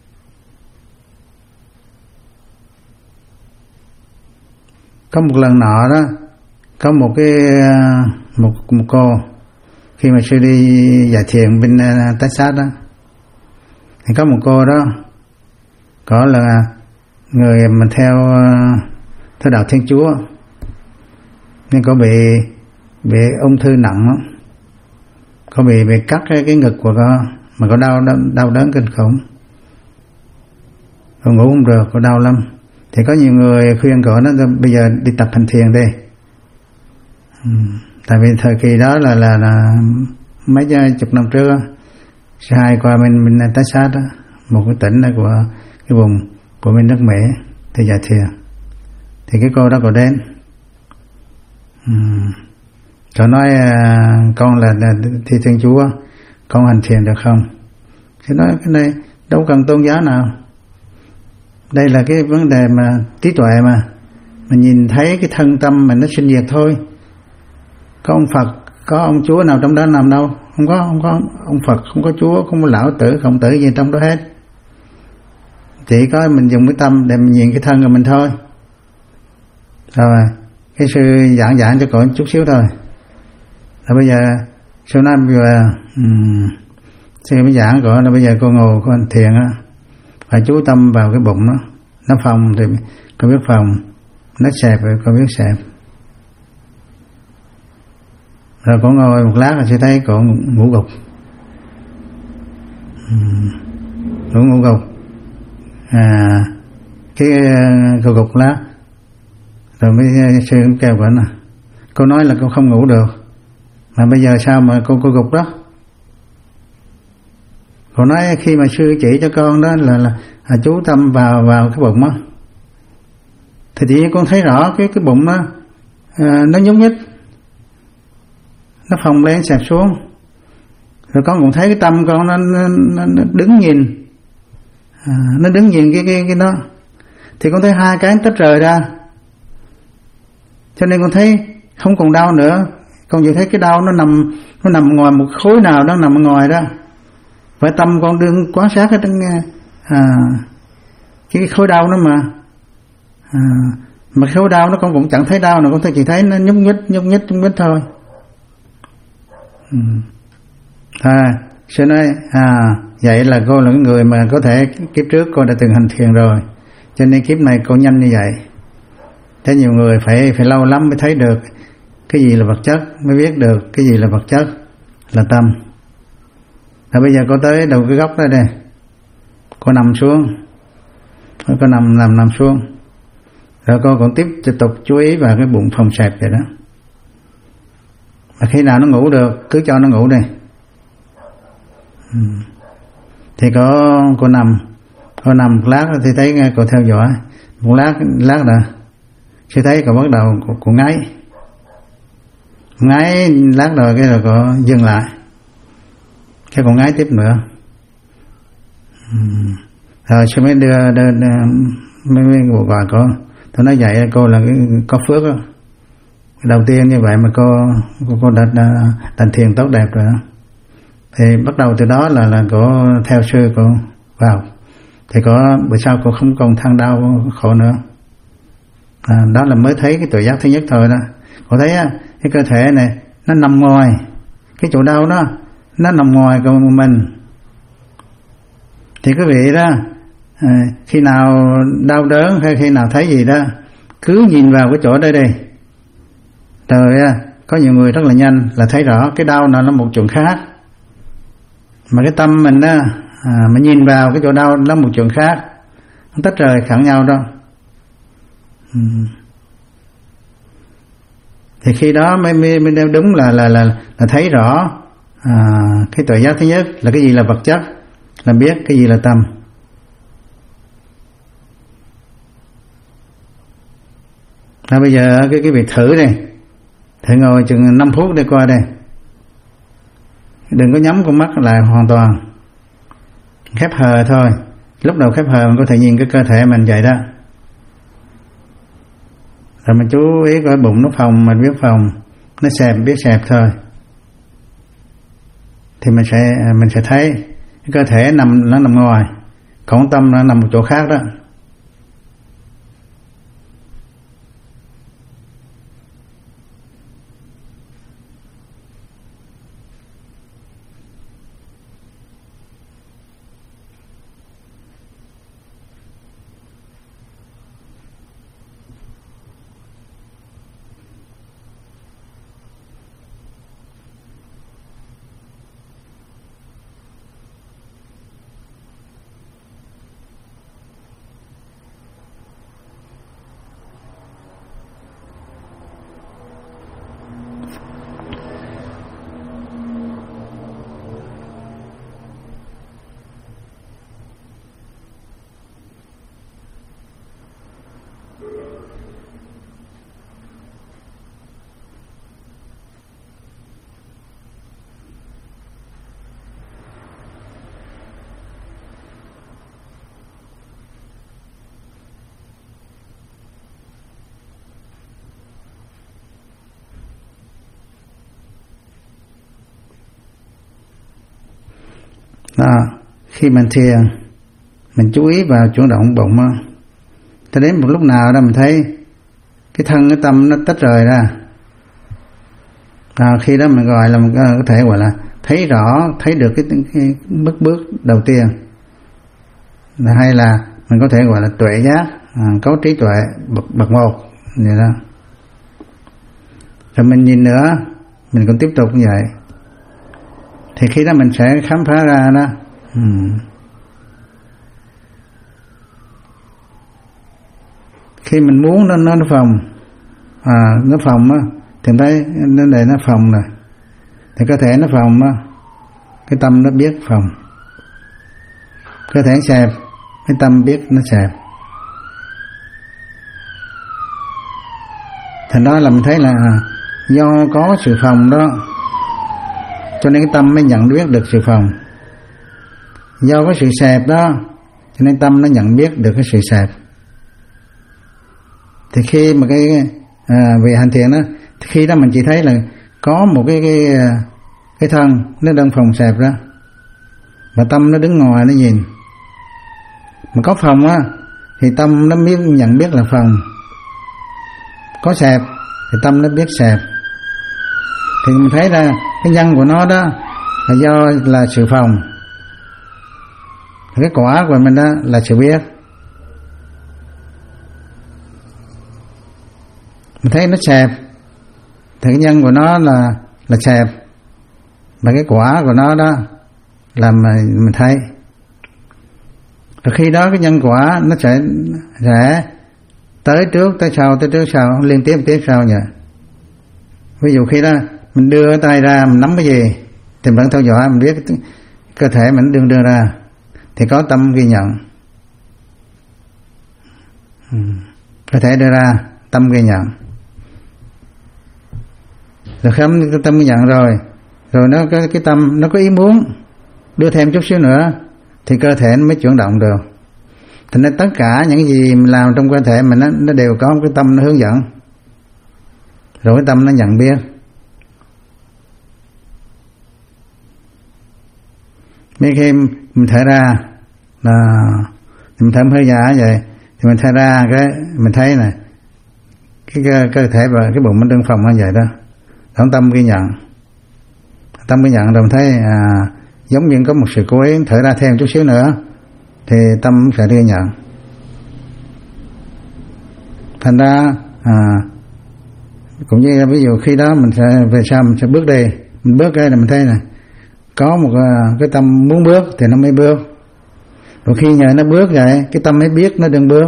Có một lần nọ đó, có một cái một một cô khi mà sư đi dạy thiền bên uh, Texas đó, thì có một cô đó có là người mà theo uh, theo đạo Thiên Chúa, nhưng có bị bị ung thư nặng đó. Có bị bị cắt cái, cái ngực của cô mà có đau đau, đau đớn kinh khủng, cô ngủ không được, cô đau lắm. Thì có nhiều người khuyên cô nó bây giờ đi tập hành thiền đi. Ừ. Tại vì thời kỳ đó là là, là mấy chục năm trước sư hai qua bên bên Texas đó, một cái tỉnh đó của cái vùng của bên nước Mỹ thì dạy thiền. Thì cái cô đó cô đến, ừ. Cô nói con là, là thi Thiên Chúa, con hành thiền được không? Thì nói cái này đâu cần tôn giáo nào, đây là cái vấn đề mà trí tuệ mà mình nhìn thấy cái thân tâm mình nó sinh diệt thôi. Có ông Phật, có ông Chúa nào trong đó nằm đâu? Không có, không có ông Phật, không có Chúa, không có lão tử, khổng tử gì trong đó hết. Chỉ có mình dùng cái tâm để mình nhìn cái thân của mình thôi. Rồi cái sư giảng giảng cho cậu chút xíu thôi. Rồi bây giờ sư nói bây giờ um, sư mới giảng cậu là bây giờ cô ngồi cô hành thiền á, phải chú tâm vào cái bụng đó. Nó phồng thì cô biết phồng, nó xẹp rồi cô biết xẹp. Rồi cô ngồi một lát rồi sẽ thấy cô ngủ gục, ngủ ngủ gục. À, cái cô gục lát rồi mới sư kêu cô nè, cô nói là cô không ngủ được, mà bây giờ sao mà cô cô gục đó? Cô nói khi mà sư chỉ cho con đó là, là, là chú tâm vào vào cái bụng đó, thì tự nhiên con thấy rõ cái cái bụng đó à, nó nhúc nhích, nó phồng lên xẹp xuống. Rồi con cũng thấy cái tâm con nó, nó, nó, nó đứng nhìn, à, nó đứng nhìn cái cái cái đó, thì con thấy hai cái tách rời ra, cho nên con thấy không còn đau nữa. Con chỉ thấy cái đau nó nằm nó nằm ngoài một khối nào đó nằm ở ngoài đó, và tâm con đừng quan sát cái à, cái khối đau đó mà à, mà khối đau nó con cũng chẳng thấy đau nữa, con chỉ thấy nó nhúc nhích nhúc nhích nhúc nhích thôi. Ừ. À, sư nói à vậy là cô là cái người mà có thể kiếp trước cô đã từng hành thiền rồi, cho nên kiếp này cô nhanh như vậy. Thế nhiều người phải phải lâu lắm mới thấy được cái gì là vật chất, mới biết được cái gì là vật chất là tâm. Rồi bây giờ cô tới đầu cái góc đó đây, cô nằm xuống, cô nằm nằm nằm xuống, rồi cô còn tiếp tục chú ý vào cái bụng phồng xẹp vậy đó. Mà khi nào nó ngủ được cứ cho nó ngủ đi. Ừ. Thì có cô nằm, cô nằm một lát thì thấy nghe cô theo dõi, một lát lát rồi thì thấy cô bắt đầu cô, cô ngáy, ngáy lát rồi cái rồi cô dừng lại, cái cô ngáy tiếp nữa. Ừ. Rồi sư mới đưa, đưa, đưa mới, mới gọi cô, tôi nói vậy cô là cái có phước đó. Đầu tiên như vậy mà cô cô, cô đã, đã thành thiền tốt đẹp rồi đó. Thì bắt đầu từ đó là là cô theo sư cô vào, thì có bữa sau cô không còn than đau khổ nữa. À, đó là mới thấy cái tuệ giác thứ nhất thôi đó. Cô thấy á, cái cơ thể này nó nằm ngoài, cái chỗ đau đó nó nằm ngoài của mình. Thì quý vị đó, à, khi nào đau đớn hay khi nào thấy gì đó, cứ nhìn vào cái chỗ đây đây. Rồi có nhiều người rất là nhanh là thấy rõ cái đau nó là một chuyện khác. Mà cái tâm mình đó, à, mà nhìn vào cái chỗ đau nó một chuyện khác, không tách rời khác nhau đâu. Ừ. Thì khi đó mới, mới, mới đúng là, là, là, là thấy rõ à, cái tuệ giác thứ nhất là cái gì là vật chất, là biết cái gì là tâm. Và bây giờ cái, cái việc thử đây, thử ngồi chừng năm phút để coi đây. Đừng có nhắm con mắt lại hoàn toàn, khép hờ thôi. Lúc đầu khép hờ mình có thể nhìn cái cơ thể mình vậy đó. Rồi mình chú ý coi bụng nó phồng, mình biết phồng, nó xẹp biết xẹp thôi. Thì mình sẽ mình sẽ thấy cái cơ thể nằm nó nằm ngoài, còn tâm nó nằm một chỗ khác đó. Đó, khi mình thiền, mình chú ý vào chuyển động bụng đó. Cho đến một lúc nào đó mình thấy cái thân, cái tâm nó tách rời ra. À, khi đó mình gọi là mình có thể gọi là thấy rõ, thấy được cái, cái bước bước đầu tiên. Hay là mình có thể gọi là tuệ giác, à, cấu trí tuệ bậc, bậc một vậy đó. Rồi mình nhìn nữa, mình còn tiếp tục như vậy. Thì khi đó mình sẽ khám phá ra đó, ừ. Khi mình muốn nó nó phồng, à, nó phồng á, thì thấy nó này nó phồng rồi, thì cơ thể nó phồng á, cái tâm nó biết phồng. Cơ thể xẹp, cái tâm biết nó xẹp. Thành đó là mình thấy là do có sự phồng đó, cho nên cái tâm mới nhận biết được sự phồng. Do có sự xẹp đó, cho nên tâm nó nhận biết được cái sự xẹp. Thì khi mà cái à, vị hành thiền đó, khi đó mình chỉ thấy là có một cái cái cái thân nó đang phồng xẹp đó, và tâm nó đứng ngoài nó nhìn. Mà có phồng á thì tâm nó biết nhận biết là phồng, có xẹp thì tâm nó biết xẹp. Thì mình thấy ra cái nhân của nó đó là do là sự phồng, cái quả của mình đó là sự biết. Mình thấy nó xẹp thì cái nhân của nó là là xẹp, và cái quả của nó đó là mình thấy. Rồi khi đó cái nhân quả nó sẽ sẽ tới trước tới sau, tới trước sau, liên tiếp tiếp sau nhỉ. Ví dụ khi đó mình đưa cái tay ra, mình nắm cái gì thì vẫn theo dõi, mình biết cơ thể mình đưa đưa ra thì có tâm ghi nhận. Ừ. Cơ thể đưa ra, tâm ghi nhận. Rồi khám cái tâm ghi nhận rồi, rồi nó cái cái tâm nó có ý muốn đưa thêm chút xíu nữa thì cơ thể nó mới chuyển động được. Thành nên tất cả những gì mình làm trong cơ thể mình nó, nó đều có một cái tâm nó hướng dẫn, rồi cái tâm nó nhận biết. Mấy khi mình thở ra là mình thở hơi giả vậy, thì mình thở ra cái mình thấy này cái cơ, cơ thể và cái bụng nó đang phồng như vậy đó, tổng tâm ghi nhận. tâm ghi nhận rồi mình thấy à, giống như có một sự cố ý thở ra thêm chút xíu nữa thì tâm sẽ ghi nhận. Thành ra à, cũng như ví dụ khi đó mình sẽ về sau mình sẽ bước đi, mình bước đây là mình thấy này có một cái tâm muốn bước thì nó mới bước, rồi khi nhờ nó bước vậy cái tâm mới biết nó đừng bước.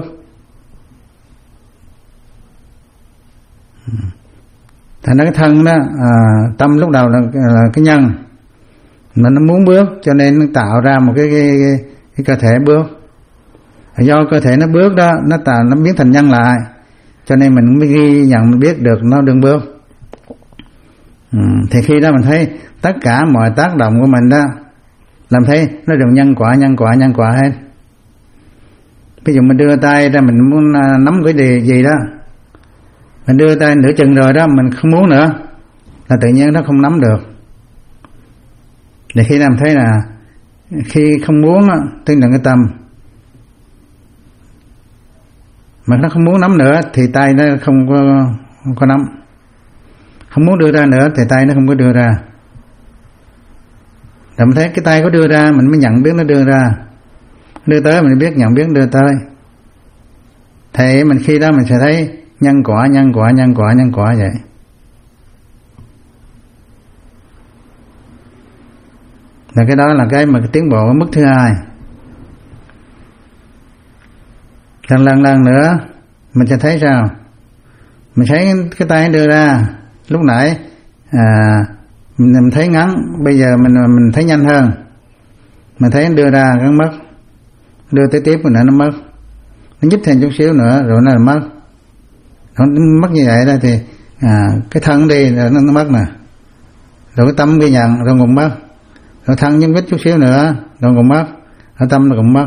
Thành ra cái thân đó à, tâm lúc đầu là, là cái nhân mà nó muốn bước cho nên nó tạo ra một cái cái, cái, cái cơ thể bước. Do cơ thể nó bước đó nó tạo nó biến thành nhân lại cho nên mình mới ghi nhận mình biết được nó đừng bước. Ừ, thì khi đó mình thấy tất cả mọi tác động của mình đó làm thấy nó đều nhân quả nhân quả nhân quả hết. Ví dụ mình đưa tay ra mình muốn nắm cái gì gì đó, mình đưa tay nửa chừng rồi đó mình không muốn nữa là tự nhiên nó không nắm được. Để khi làm thấy là khi không muốn đó, tức là cái tâm mà nó không muốn nắm nữa thì tay nó không có, không có nắm. Không muốn đưa ra nữa thì tay nó không có đưa ra. Rồi mình thấy cái tay có đưa ra mình mới nhận biết nó đưa ra, đưa tới mình biết nhận biết đưa tới. Thì mình khi đó mình sẽ thấy nhân quả nhân quả nhân quả nhân quả vậy. Và cái đó là cái mà cái tiến bộ ở mức thứ hai. Lần lần lần nữa mình sẽ thấy sao? Mình thấy cái tay đưa ra lúc nãy à, mình, mình thấy ngắn, bây giờ mình mình thấy nhanh hơn. Mình thấy đưa ra nó mất, đưa tới tiếp nữa nó mất, nó nhích thêm chút xíu nữa rồi nó là mất. Nó mất như vậy đó thì à, cái thân đi nó, nó mất nè, rồi cái tâm ghi nhận rồi cũng mất, rồi thân nhúc nhích chút xíu nữa rồi cũng mất, rồi tâm nó cũng mất.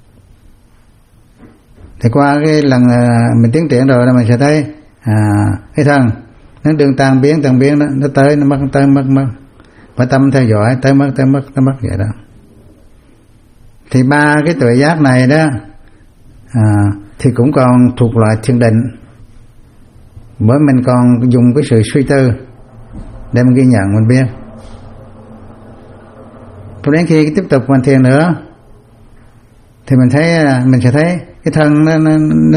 Thì qua cái lần mình tiến triển rồi là mình sẽ thấy à, cái thân nó đương tan biến tan biến đó, nó tới nó mất tới mất mất, và tâm theo dõi tới mất tới mất tới mất vậy đó. Thì ba cái tuệ giác này đó à, thì cũng còn thuộc loại thiền định, bởi mình còn dùng cái sự suy tư để mình ghi nhận mình biết. Cho đến khi tiếp tục hoàn thiền nữa thì mình thấy mình sẽ thấy cái thân nó nó nó,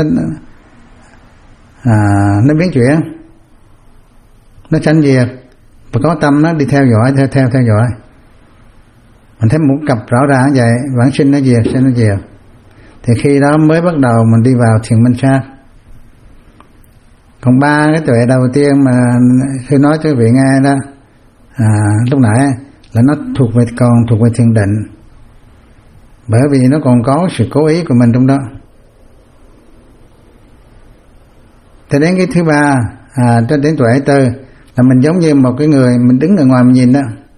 à, nó biến chuyển, nó sanh diệt, và có tâm nó đi theo dõi theo theo theo dõi. Mình thấy một cặp rõ ràng vậy, vãng sinh nó diệt, sinh nó diệt. Thì khi đó mới bắt đầu mình đi vào thiền minh sát. Còn ba cái tuệ đầu tiên mà khi nói cho quý vị nghe đó à, lúc nãy là nó thuộc về còn thuộc về thiền định, bởi vì nó còn có sự cố ý của mình trong đó. Thì đến cái thứ ba à, trên đến tuệ tư là mình giống như một cái người mình đứng ở ngoài mình nhìn đó,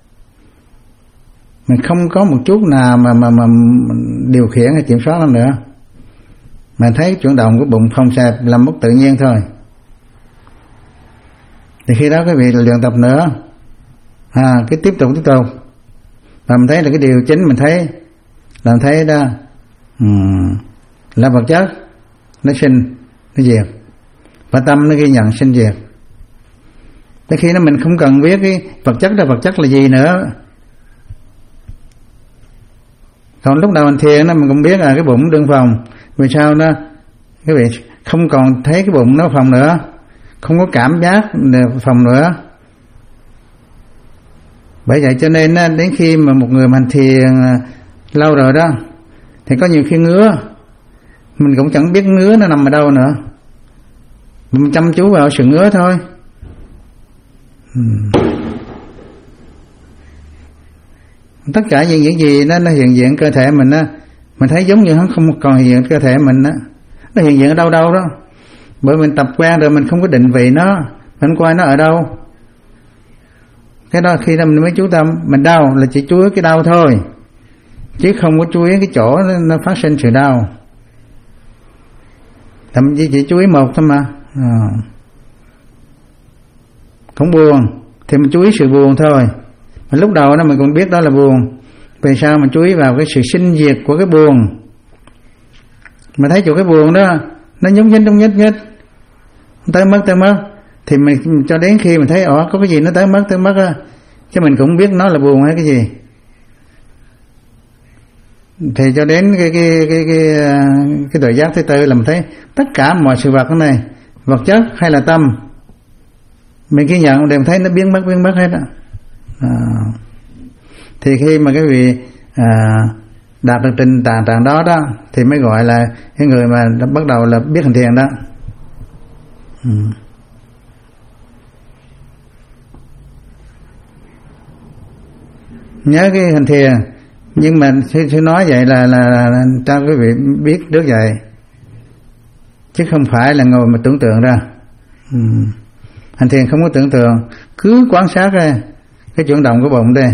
mình không có một chút nào mà mà mà điều khiển hay kiểm soát nó nữa, mà thấy chuyển động của bụng phòng xẹp là mất tự nhiên thôi. Thì khi đó cái vị luyện tập nữa à, cái tiếp tục tiếp tục và mình thấy là cái điều chính mình thấy là mình thấy đó um, là vật chất nó sinh nó diệt, và tâm nó ghi nhận sinh diệt. Tới khi đó mình không cần biết cái vật chất đó vật chất là gì nữa. Còn lúc đầu mình thiền đó mình cũng biết là cái bụng đương phòng, vì sao đó cái vị không còn thấy cái bụng nó phòng nữa, không có cảm giác phòng nữa. Bởi vậy cho nên đến khi mà một người hành thiền lâu rồi đó thì có nhiều khi ngứa mình cũng chẳng biết ngứa nó nằm ở đâu nữa, mình chăm chú vào sự ngứa thôi. Hmm. Tất cả những những gì đó nó hiện diện cơ thể mình á, mình thấy giống như nó không còn hiện diện cơ thể mình á, nó hiện diện ở đâu đâu đó. Bởi mình tập quen rồi mình không có định vị nó, mình coi nó ở đâu. Cái đó khi đó mình mới chú tâm, mình đau là chỉ chú ý cái đau thôi, chứ không có chú ý cái chỗ nó, nó phát sinh sự đau. Thậm chí chỉ chú ý một thôi mà. À. Cũng buồn thì mình chú ý sự buồn thôi. Mà lúc đầu đó mình cũng biết đó là buồn, vì sao mình chú ý vào cái sự sinh diệt của cái buồn. Mà thấy chỗ cái buồn đó nó nhúc nhích nhúc nhích nhích tới mất tới mất, thì mình cho đến khi mình thấy ồ có cái gì nó tới mất tới mất á, chứ mình cũng biết nó là buồn hay cái gì. Thì cho đến cái cái cái cái cái tuệ giác thứ tư là mình thấy tất cả mọi sự vật này, vật chất hay là tâm, mình khi nhận đều thấy nó biến mất biến mất hết á. À, thì khi mà cái vị à, đạt được trình trạng trạng đó đó thì mới gọi là cái người mà bắt đầu là biết hành thiền đó. Ừ. Nhớ cái hành thiền, nhưng mà sư nói vậy là, là, là cho quý vị biết trước vậy, chứ không phải là ngồi mà tưởng tượng ra. Ừ. Hành thiền không có tưởng tượng, cứ quan sát ra cái chuyển động của bụng đây,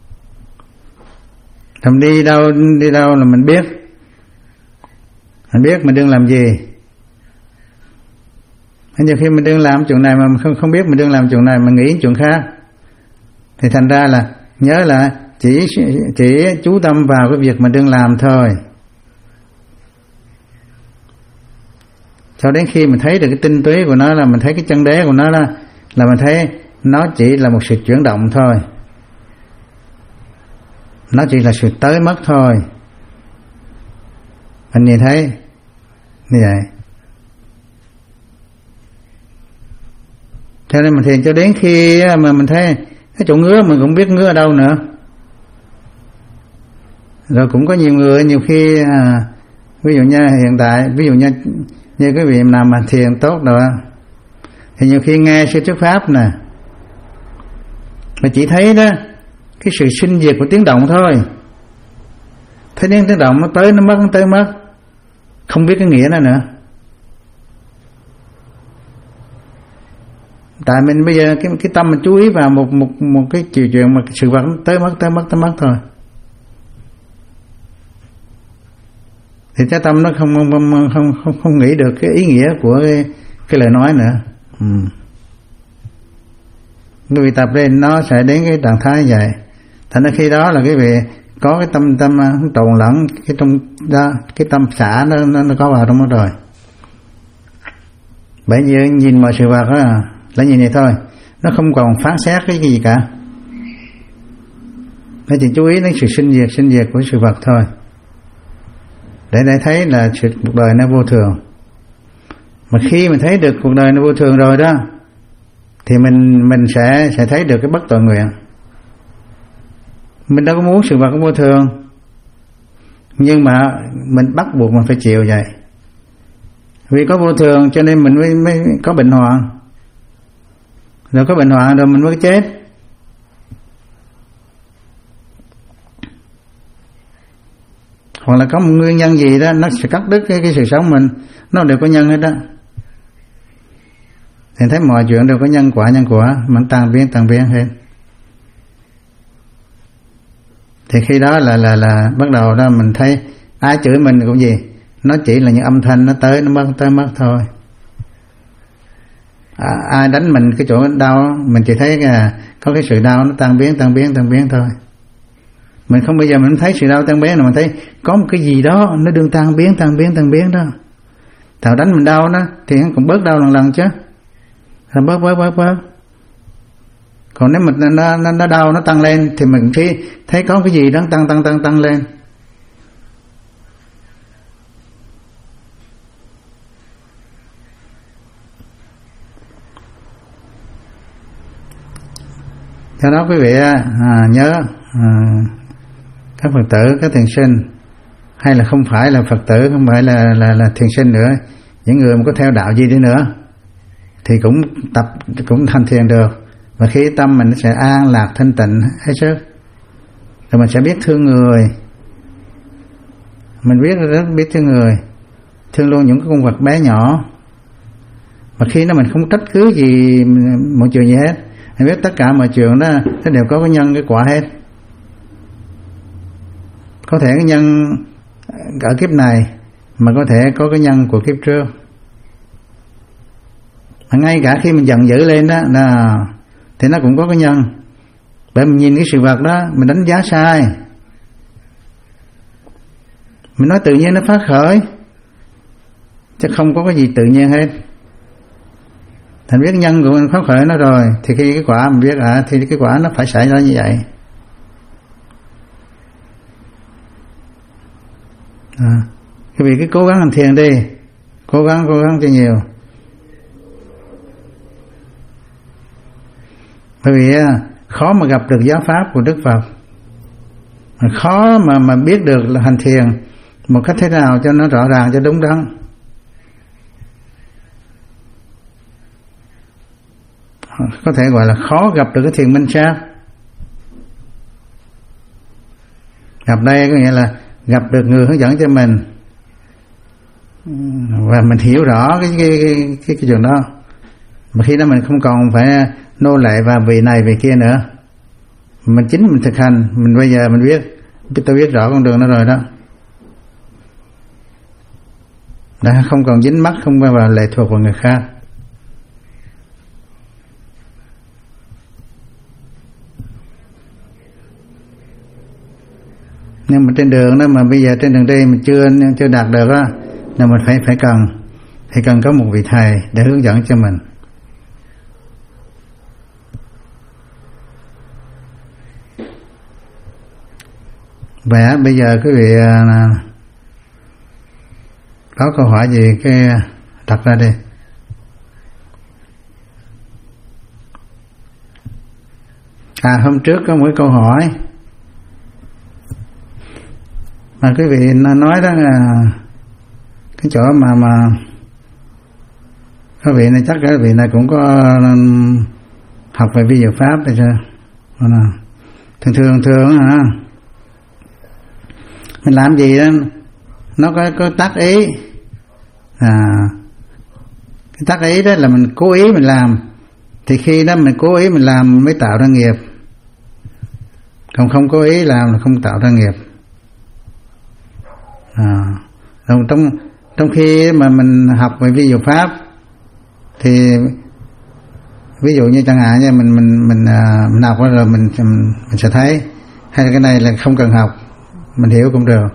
thầm đi đâu đi đâu là mình biết, mình biết mình đừng làm gì. Nhiều khi mình đừng làm chuyện này mà không không biết mình đừng làm chuyện này mà nghĩ chuyện khác, thì thành ra là nhớ là chỉ chỉ chú tâm vào cái việc mình đừng làm thôi, cho đến khi mình thấy được cái tinh túy của nó, là mình thấy cái chân đế của nó đó, là mình thấy nó chỉ là một sự chuyển động thôi, nó chỉ là sự tới mất thôi. Mình nhìn thấy như vậy. Cho nên mình thiền cho đến khi mà mình thấy cái chỗ ngứa mình cũng biết ngứa ở đâu nữa. Rồi cũng có nhiều người nhiều khi à, ví dụ như hiện tại, ví dụ như như cái vị nào mà thiền tốt rồi thì nhiều khi nghe sư thuyết pháp nè, mà chỉ thấy đó cái sự sinh diệt của tiếng động thôi, thấy đến tiếng động nó tới nó mất, nó tới mất, không biết cái nghĩa nó nữa. Tại mình bây giờ cái cái tâm mình chú ý vào một một một cái chiều chuyện mà sự vật nó tới mất tới mất tới mất thôi, thì cái tâm nó không không không không không, không nghĩ được cái ý nghĩa của cái, cái lời nói nữa. Ừ. Cái vị tập lên nó sẽ đến cái trạng thái như vậy. Thành ra khi đó là cái vị có cái tâm tâm trộn lẫn cái trong đó, cái tâm xả nó, nó nó có vào trong đó rồi. Bởi vì nhìn mọi sự vật đó là nhìn này thôi, nó không còn phán xét cái gì cả, nó chỉ chú ý đến sự sinh diệt sinh diệt của sự vật thôi, để để thấy là sự cuộc đời nó vô thường. Mà khi mình thấy được cuộc đời nó vô thường rồi đó, thì mình mình sẽ sẽ thấy được cái bất tội nguyện. Mình đâu có muốn sự vật vô thường, nhưng mà mình bắt buộc mình phải chịu vậy. Vì có vô thường cho nên mình mới, mới có bệnh hoạn, rồi có bệnh hoạn rồi mình mới chết. Hoặc là có một nguyên nhân gì đó nó sẽ cắt đứt cái, cái sự sống mình, nó đều có nhân hết đó. Thì thấy mọi chuyện đều có nhân quả nhân quả, mình tan biến tan biến hết. Thì khi đó là là là bắt đầu đó mình thấy ai chửi mình cũng gì, nó chỉ là những âm thanh nó tới nó mất tới mất thôi. À, ai đánh mình cái chỗ đau mình chỉ thấy là có cái sự đau nó tan biến tan biến tan biến thôi. Mình không bao giờ mình thấy sự đau tan biến, mà mình thấy có một cái gì đó nó đương tan biến tan biến tan biến đó. Thảo đánh mình đau đó thì nó cũng bớt đau lần lần chứ, nó bớt bớt bớt bớt. Còn nếu mình nó nó nó đau nó tăng lên thì mình thấy thấy có cái gì đó tăng tăng tăng tăng lên. Cho đó quý vị à, nhớ à, các Phật tử, các thiền sinh, hay là không phải là Phật tử, không phải là là, là thiền sinh nữa, những người mà có theo đạo gì đi nữa, thì cũng tập cũng thành thiền được. Và khi tâm mình sẽ an lạc thanh tịnh hết sức, rồi mình sẽ biết thương người. Mình biết rất biết thương người, thương luôn những cái con vật bé nhỏ. Mà khi nó mình không trách cứ gì mọi chuyện gì hết, mình biết tất cả mọi chuyện đó nó đều có cái nhân cái quả hết. Có thể cái nhân ở kiếp này, mà có thể có cái nhân của kiếp trước. Mà ngay cả khi mình giận dữ lên đó là, thì nó cũng có cái nhân. Bởi mình nhìn cái sự vật đó mình đánh giá sai, mình nói tự nhiên nó phát khởi, chứ không có cái gì tự nhiên hết. Thành biết nhân của mình phát khởi nó rồi, thì khi cái quả mình biết à, thì cái quả nó phải xảy ra như vậy. À, cái vì cái cố gắng hành thiền đi, cố gắng cố gắng cho nhiều. Bởi vì khó mà gặp được giáo pháp của Đức Phật, khó mà mà biết được là hành thiền một cách thế nào cho nó rõ ràng, cho đúng đắn. Có thể gọi là khó gặp được cái thiền minh sát. Gặp đây có nghĩa là gặp được người hướng dẫn cho mình và mình hiểu rõ cái cái cái cái, cái chuyện đó. Mà khi đó mình không còn phải nô lệ vào vị này vị kia nữa, mình chính mình thực hành, mình bây giờ mình biết, tôi biết rõ con đường đó rồi đó, đã không còn dính mắc, không vào lệ thuộc vào người khác. Nhưng mà trên đường đó mà bây giờ trên đường đi mình chưa chưa đạt được á, là mình phải phải cần phải cần có một vị thầy để hướng dẫn cho mình. Vậy bây giờ quý vị có câu hỏi gì cái đặt ra đi. À hôm trước có một câu hỏi mà quý vị nói đó là cái chỗ mà mà các vị này chắc các vị này cũng có học về vi diệu pháp rồi chứ. Thường thường thường hả, mình làm gì đó nó có có tác ý, à cái tác ý đó là mình cố ý mình làm, thì khi đó mình cố ý mình làm mới tạo ra nghiệp, còn không cố ý làm là không tạo ra nghiệp. À, trong trong khi mà mình học về vi diệu pháp thì ví dụ như chẳng hạn như mình mình mình mình học rồi mình mình, mình sẽ thấy hay là cái này là không cần học, mình hiểu cũng được.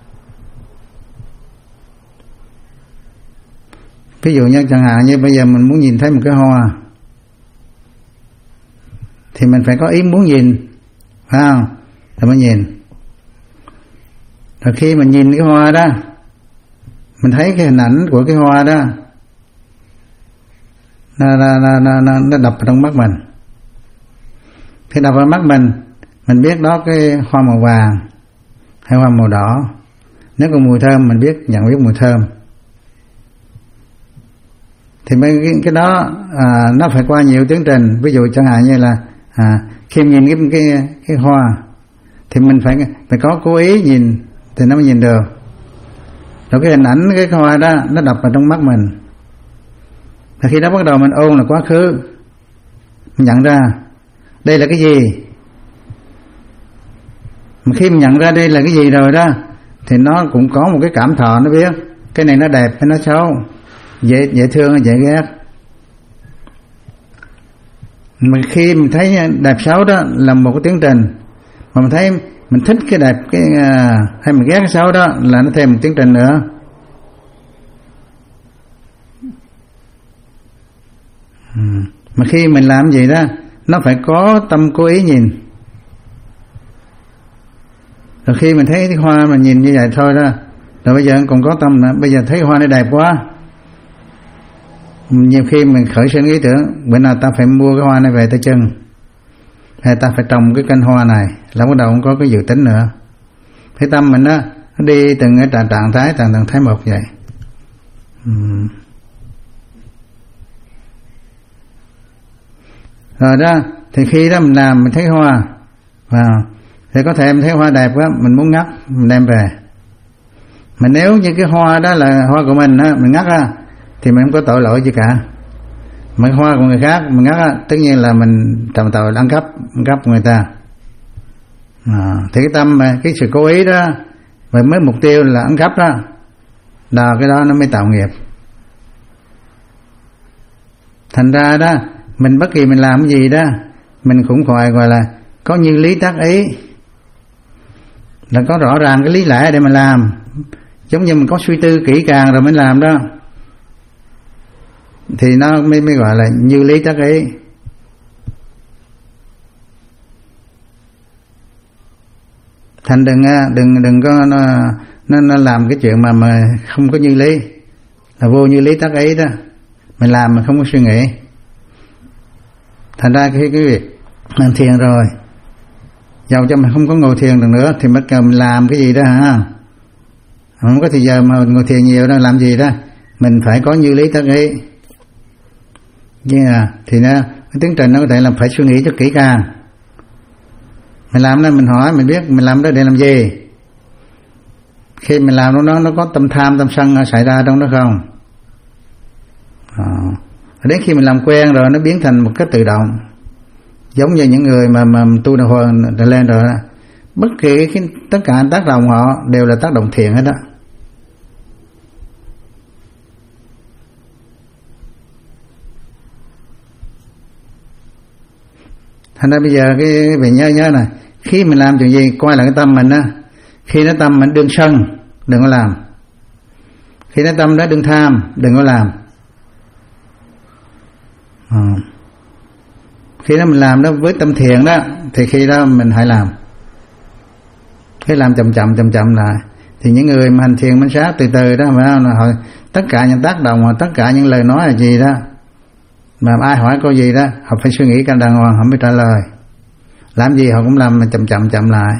Ví dụ như chẳng hạn như bây giờ mình muốn nhìn thấy một cái hoa thì mình phải có ý muốn nhìn, phải không? Rồi mới nhìn. Rồi khi mình nhìn cái hoa đó, mình thấy cái hình ảnh của cái hoa đó nó, nó, nó, nó, nó, nó đập vào trong mắt mình. Khi đập vào mắt mình, mình biết đó cái hoa màu vàng hay hoa màu đỏ. Nếu có mùi thơm mình biết, nhận biết mùi thơm. Thì mấy cái, cái đó à, nó phải qua nhiều tiến trình. Ví dụ chẳng hạn như là à, khi nhìn cái, cái, cái hoa thì mình phải phải có cố ý nhìn thì nó mới nhìn được. Rồi cái hình ảnh cái hoa đó nó đập vào trong mắt mình. Và khi đó bắt đầu mình ôn là quá khứ, mình nhận ra đây là cái gì. Mà khi mình nhận ra đây là cái gì rồi đó thì nó cũng có một cái cảm thọ, nó biết cái này nó đẹp hay nó xấu, dễ dễ thương hay dễ ghét. Mà khi mình thấy đẹp xấu đó là một cái tiến trình, mà mình thấy mình thích cái đẹp cái hay mình ghét cái xấu đó là nó thêm một tiến trình nữa. Ừ. Mà khi mình làm gì đó nó phải có tâm cố ý nhìn. Rồi khi mình thấy cái hoa mà nhìn như vậy thôi đó, rồi bây giờ còn có tâm nữa, bây giờ thấy hoa này đẹp quá, nhiều khi mình khởi sinh ý tưởng bữa nào ta phải mua cái hoa này về ta trưng, hay ta phải trồng cái cành hoa này, là bắt đầu không có cái dự tính nữa. Cái tâm mình đó nó đi từng cái trạng trạng thái từng trạng thái một vậy. uhm. Rồi đó thì khi đó mình làm mình thấy hoa vào, thì có thể mình thấy hoa đẹp quá mình muốn ngắt mình đem về. Mà nếu như cái hoa đó là hoa của mình á, mình ngắt á thì mình không có tội lỗi gì cả. Mà cái hoa của người khác mình ngắt á, tất nhiên là mình trầm tội ăn cắp ăn cắp của người ta. À, thì cái tâm cái sự cố ý đó và mới mục tiêu là ăn cắp đó, là cái đó nó mới tạo nghiệp. Thành ra đó mình bất kỳ mình làm cái gì đó mình cũng phải gọi là có như lý tác ý, là có rõ ràng cái lý lẽ để mình làm, giống như mình có suy tư kỹ càng rồi mới làm đó. thì nó mới mới gọi là như lý tác ý. Thành đừng đừng đừng có nó nó, nó làm cái chuyện mà mà không có như lý, là vô như lý tác ý đó. Mình làm mà không có suy nghĩ. Thành ra cái cái việc làm thiền rồi, dầu cho mình không có ngồi thiền được nữa thì bắt đầu mình làm cái gì đó hả? Không có thời giờ mà ngồi thiền nhiều đó, làm gì đó mình phải có như lý tác ý. Yeah. Thì nó cái tiến trình nó có thể là phải suy nghĩ cho kỹ càng. Mình làm đó mình hỏi, mình biết mình làm đó để làm gì. Khi mình làm đó nó nó có tâm tham tâm sân xảy ra trong đó không? À. Đến khi mình làm quen rồi nó biến thành một cách tự động, giống như những người mà mà tu đạo hồi lên rồi đó. Bất kỳ cái, tất cả tác động họ đều là tác động thiện hết đó. Thành ra bây giờ cái về nhớ nhớ này, khi mình làm chuyện gì coi là cái tâm mình á. Khi nó tâm mình đừng sân, đừng có làm. Khi nó tâm đó đừng tham, đừng có làm. À. Khi đó mình làm đó với tâm thiện đó thì khi đó mình hãy làm. Khi làm chậm chậm chậm chậm lại thì những người mà hành thiền minh sát từ từ đó mà họ, tất cả những tác động, tất cả những lời nói là gì đó, mà ai hỏi câu gì đó họ phải suy nghĩ cả đàng hoàng họ mới trả lời. Làm gì họ cũng làm mà chậm chậm chậm lại.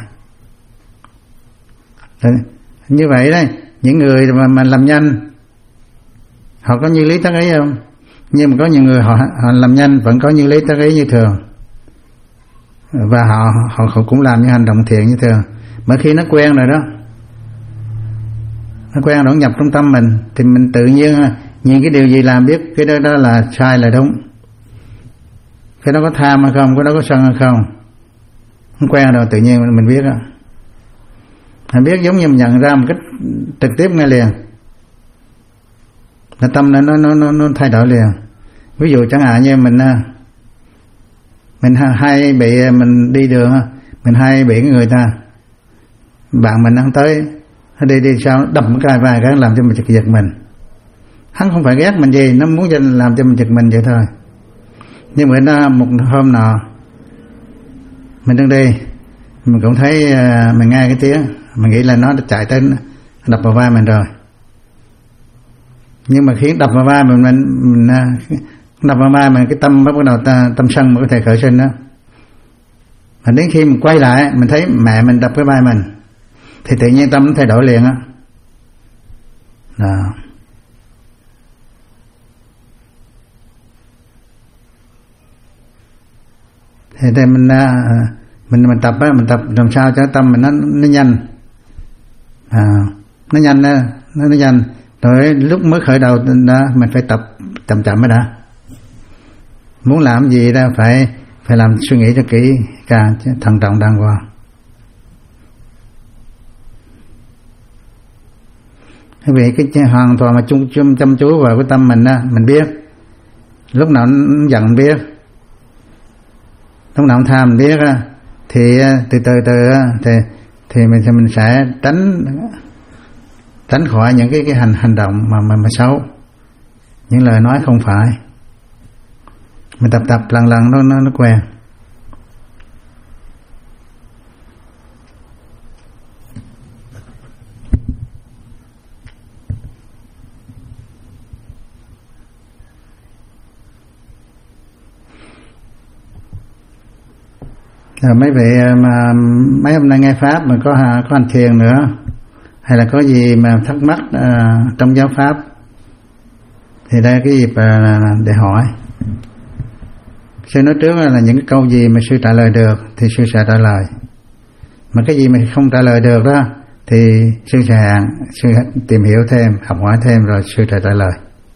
Đấy. Như vậy đấy, những người mà, mà làm nhanh họ có như lý tác ý không? Nhưng mà có những người họ, họ làm nhanh vẫn có như lý tác ý như thường, và họ, họ họ cũng làm những hành động thiện như thường. Mà khi nó quen rồi đó, nó quen rồi, nó nhập trong tâm mình thì mình tự nhiên nhìn cái điều gì làm biết cái đó, đó là sai là đúng. Cái đó có tham hay không, cái đó có sân hay không, nó quen rồi tự nhiên mình biết đó. Mình biết giống như mình nhận ra một cách trực tiếp ngay liền, là tâm nó nó nó nó thay đổi liền. Ví dụ chẳng hạn như mình mình hay bị mình đi đường, mình hay bị người ta bạn mình đang tới đi đi sao đập một cái vài cái làm cho mình giật mình. Hắn không phải ghét mình gì, nó muốn làm cho mình giật mình vậy thôi. Nhưng mà nó một hôm nọ mình đang đi, mình cũng thấy mình nghe cái tiếng, mình nghĩ là nó đã chạy tới đập vào vai mình rồi. Nhưng mà khi đập vào vai mình, mình, mình đập vào vai mình, cái tâm bắt đầu ta, tâm sân mới có thể khởi sinh đó. Mà đến khi mình quay lại mình thấy mẹ mình đập cái vai mình thì tự nhiên tâm nó thay đổi liền á. Đó. Thì thì mình mình mình tập á, mình tập làm sao cho tâm mình nó nó nhanh. À, nó nhanh đó, nó nó nhanh. Rồi lúc mới khởi đầu đó mình phải tập chậm chậm mới đã. Muốn làm gì đó phải phải làm suy nghĩ cho kỹ càng, thận trọng đàng hoàng. Vì cái hoàn toàn mà chung chung chăm chú vào cái tâm mình đó, mình biết lúc nào nó giận mình biết, lúc nào nó tham mình biết đó, thì từ từ từ thì thì mình mình sẽ tránh tránh khỏi những cái cái hành hành động mà mà, mà xấu, những lời nói không phải. Mình tập tập lần lần nó nó nó quen. Rồi mấy vị mà mấy hôm nay nghe pháp mà có có hành thiền nữa, hay là có gì mà thắc mắc uh, trong giáo pháp thì đây cái dịp uh, để hỏi. Sư nói trước là những cái câu gì mà sư trả lời được thì sư sẽ trả lời, mà cái gì mà không trả lời được đó thì sư sẽ hạn, sư tìm hiểu thêm, học hỏi thêm rồi sư sẽ trả lời.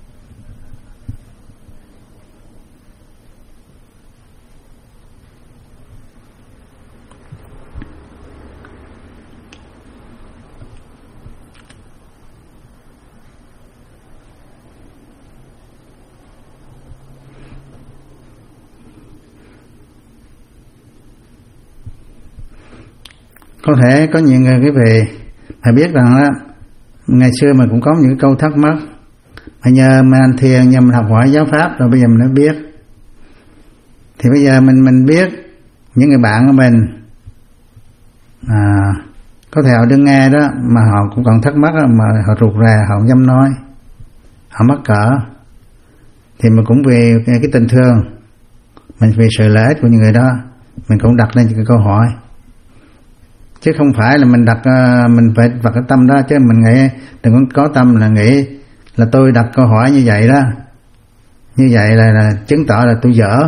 Có thể có nhiều người quý vị phải biết rằng đó, ngày xưa mình cũng có những câu thắc mắc Mà nhờ mình hành thiền, nhờ mình học hỏi giáo pháp rồi bây giờ mình đã biết. Thì bây giờ mình mình biết những người bạn của mình à, có thể họ đừng nghe đó mà họ cũng còn thắc mắc đó, mà họ rụt rè, họ không dám nói, họ mắc cỡ, thì mình cũng vì cái tình thương, mình vì sự lợi ích của những người đó, mình cũng đặt lên cái câu hỏi, chứ không phải là mình đặt mình phải đặt cái tâm đó, chứ mình nghĩ đừng có có tâm là nghĩ là tôi đặt câu hỏi như vậy đó, như vậy là, là chứng tỏ là tôi dở.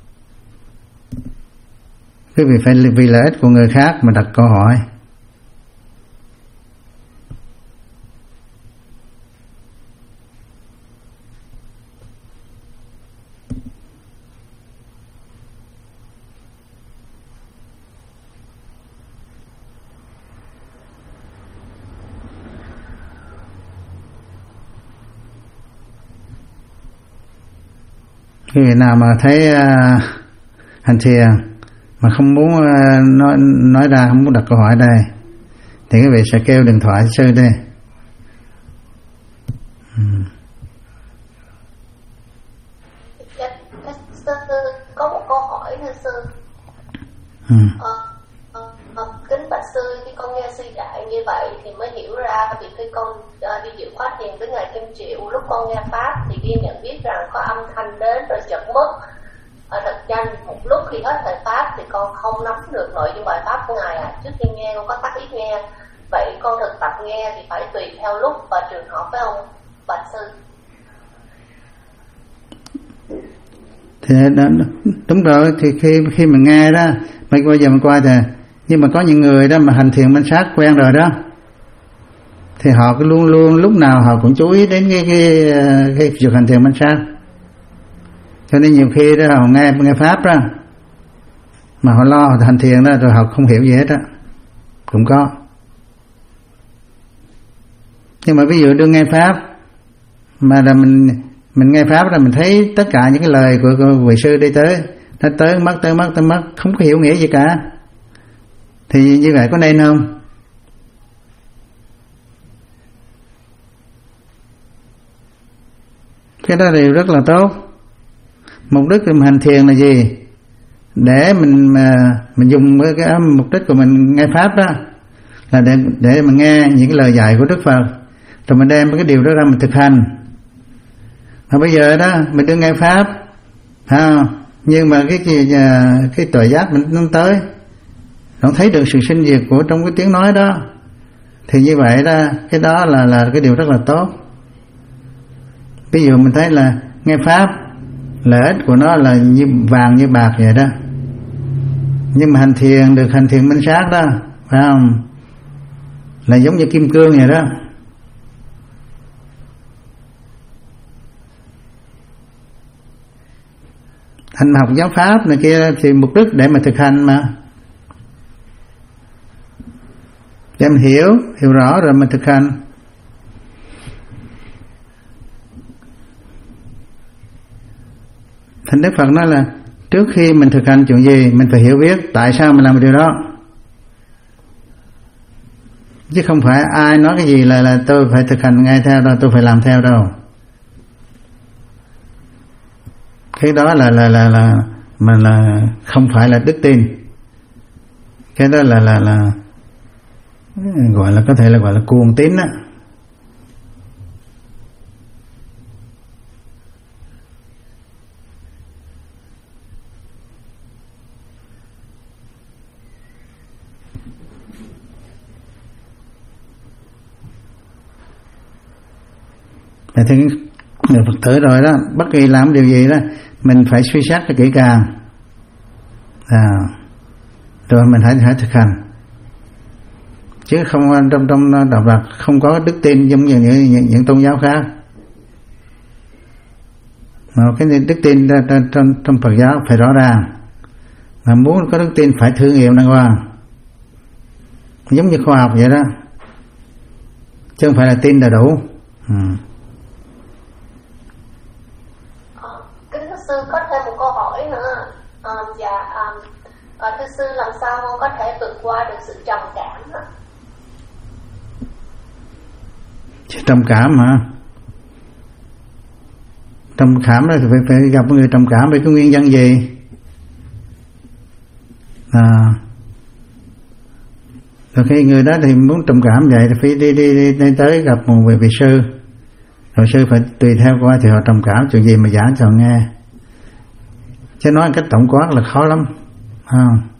Cái vì phải vì lợi ích của người khác mà đặt câu hỏi. Cái vị nào mà thấy uh, hành thiền mà không muốn uh, nói nói ra, không muốn đặt câu hỏi đây, thì cái vị sẽ kêu điện thoại sư đi. Hmm. Dạ, sư có một câu hỏi thưa sư. Ừ. Ờ, ờ, kính bạch sư, khi con nghe sư dạy như vậy thì mới hiểu ra việc khi con uh, đi dự khóa thiền với ngài Kim Triệu, lúc con nghe pháp thì đi nhận biết rằng có âm thanh đến rồi chợt mất ở thật nhanh. Một lúc khi hết thời pháp thì con không nắm được nội dung bài pháp của ngài à. Trước khi nghe con có tắt ít nghe, vậy con thực tập nghe thì phải tùy theo lúc và trường hợp phải không bạch sư? Thì đúng rồi, thì khi khi mình nghe đó, bây giờ mình qua thì, nhưng mà có những người đó mà hành thiền minh sát quen rồi đó, thì họ cứ luôn luôn lúc nào họ cũng chú ý đến cái cái cái việc hành thiền minh sát, cho nên nhiều khi đó họ nghe nghe pháp đó mà họ lo họ hành thiền đó rồi họ không hiểu gì hết đó, cũng có. Nhưng mà ví dụ đương nghe pháp mà là mình mình nghe pháp là mình thấy tất cả những cái lời của, của vị sư đi tới, nó tới mất tới mất tới mất, không có hiểu nghĩa gì cả, thì như vậy có nên không? Cái đó đều rất là tốt. Mục đích mình hành thiền là gì? Để mình mà mình dùng với cái mục đích của mình nghe pháp đó là để để mình nghe những cái lời dạy của Đức Phật, rồi mình đem cái điều đó ra mình thực hành. Mà bây giờ đó mình đừng nghe pháp, à, nhưng mà cái gì cái tuệ giác mình không tới, không thấy được sự sinh diệt của trong cái tiếng nói đó, thì như vậy đó, cái đó là là cái điều rất là tốt. Ví dụ mình thấy là nghe pháp lợi ích của nó là như vàng như bạc vậy đó, nhưng mà hành thiền được hành thiền minh sát đó, phải không, là giống như kim cương vậy đó. Hành học giáo pháp này kia thì mục đích để mà thực hành mà, để mình hiểu hiểu rõ rồi mình thực hành. Thành Đức Phật nói là trước khi mình thực hành chuyện gì mình phải hiểu biết tại sao mình làm điều đó, chứ không phải ai nói cái gì là là tôi phải thực hành ngay theo đâu, tôi phải làm theo đâu. Cái đó là là là là mà là không phải là đức tin. Cái đó là là là gọi là có thể là gọi là cuồng tín á. Thì người Phật tử rồi đó, bất kỳ làm điều gì đó mình phải suy xét cho kỹ càng, à, rồi mình hãy hãy thực hành, chứ không trong trong đạo Phật không có đức tin giống như những, những, những tôn giáo khác. Mà cái đức tin trong, trong, trong Phật giáo phải rõ ràng, mà muốn có đức tin phải thử nghiệm đàng hoàng, giống như khoa học vậy đó, chứ không phải là tin là đủ. Ừ. Sư có thêm một câu hỏi nữa. À, dạ, à, à, thưa sư, làm sao con có thể vượt qua được sự trầm cảm hả? Sự trầm cảm hả? trầm cảm là phải, phải gặp người trầm cảm với cái nguyên nhân gì? À, rồi khi người đó thì muốn trầm cảm vậy thì phải đi đi, đi, đi tới gặp một vị, vị sư, rồi sư phải tùy theo coi thì họ trầm cảm chuyện gì mà giảng cho nghe, chứ nói cách tổng quát là khó lắm. À,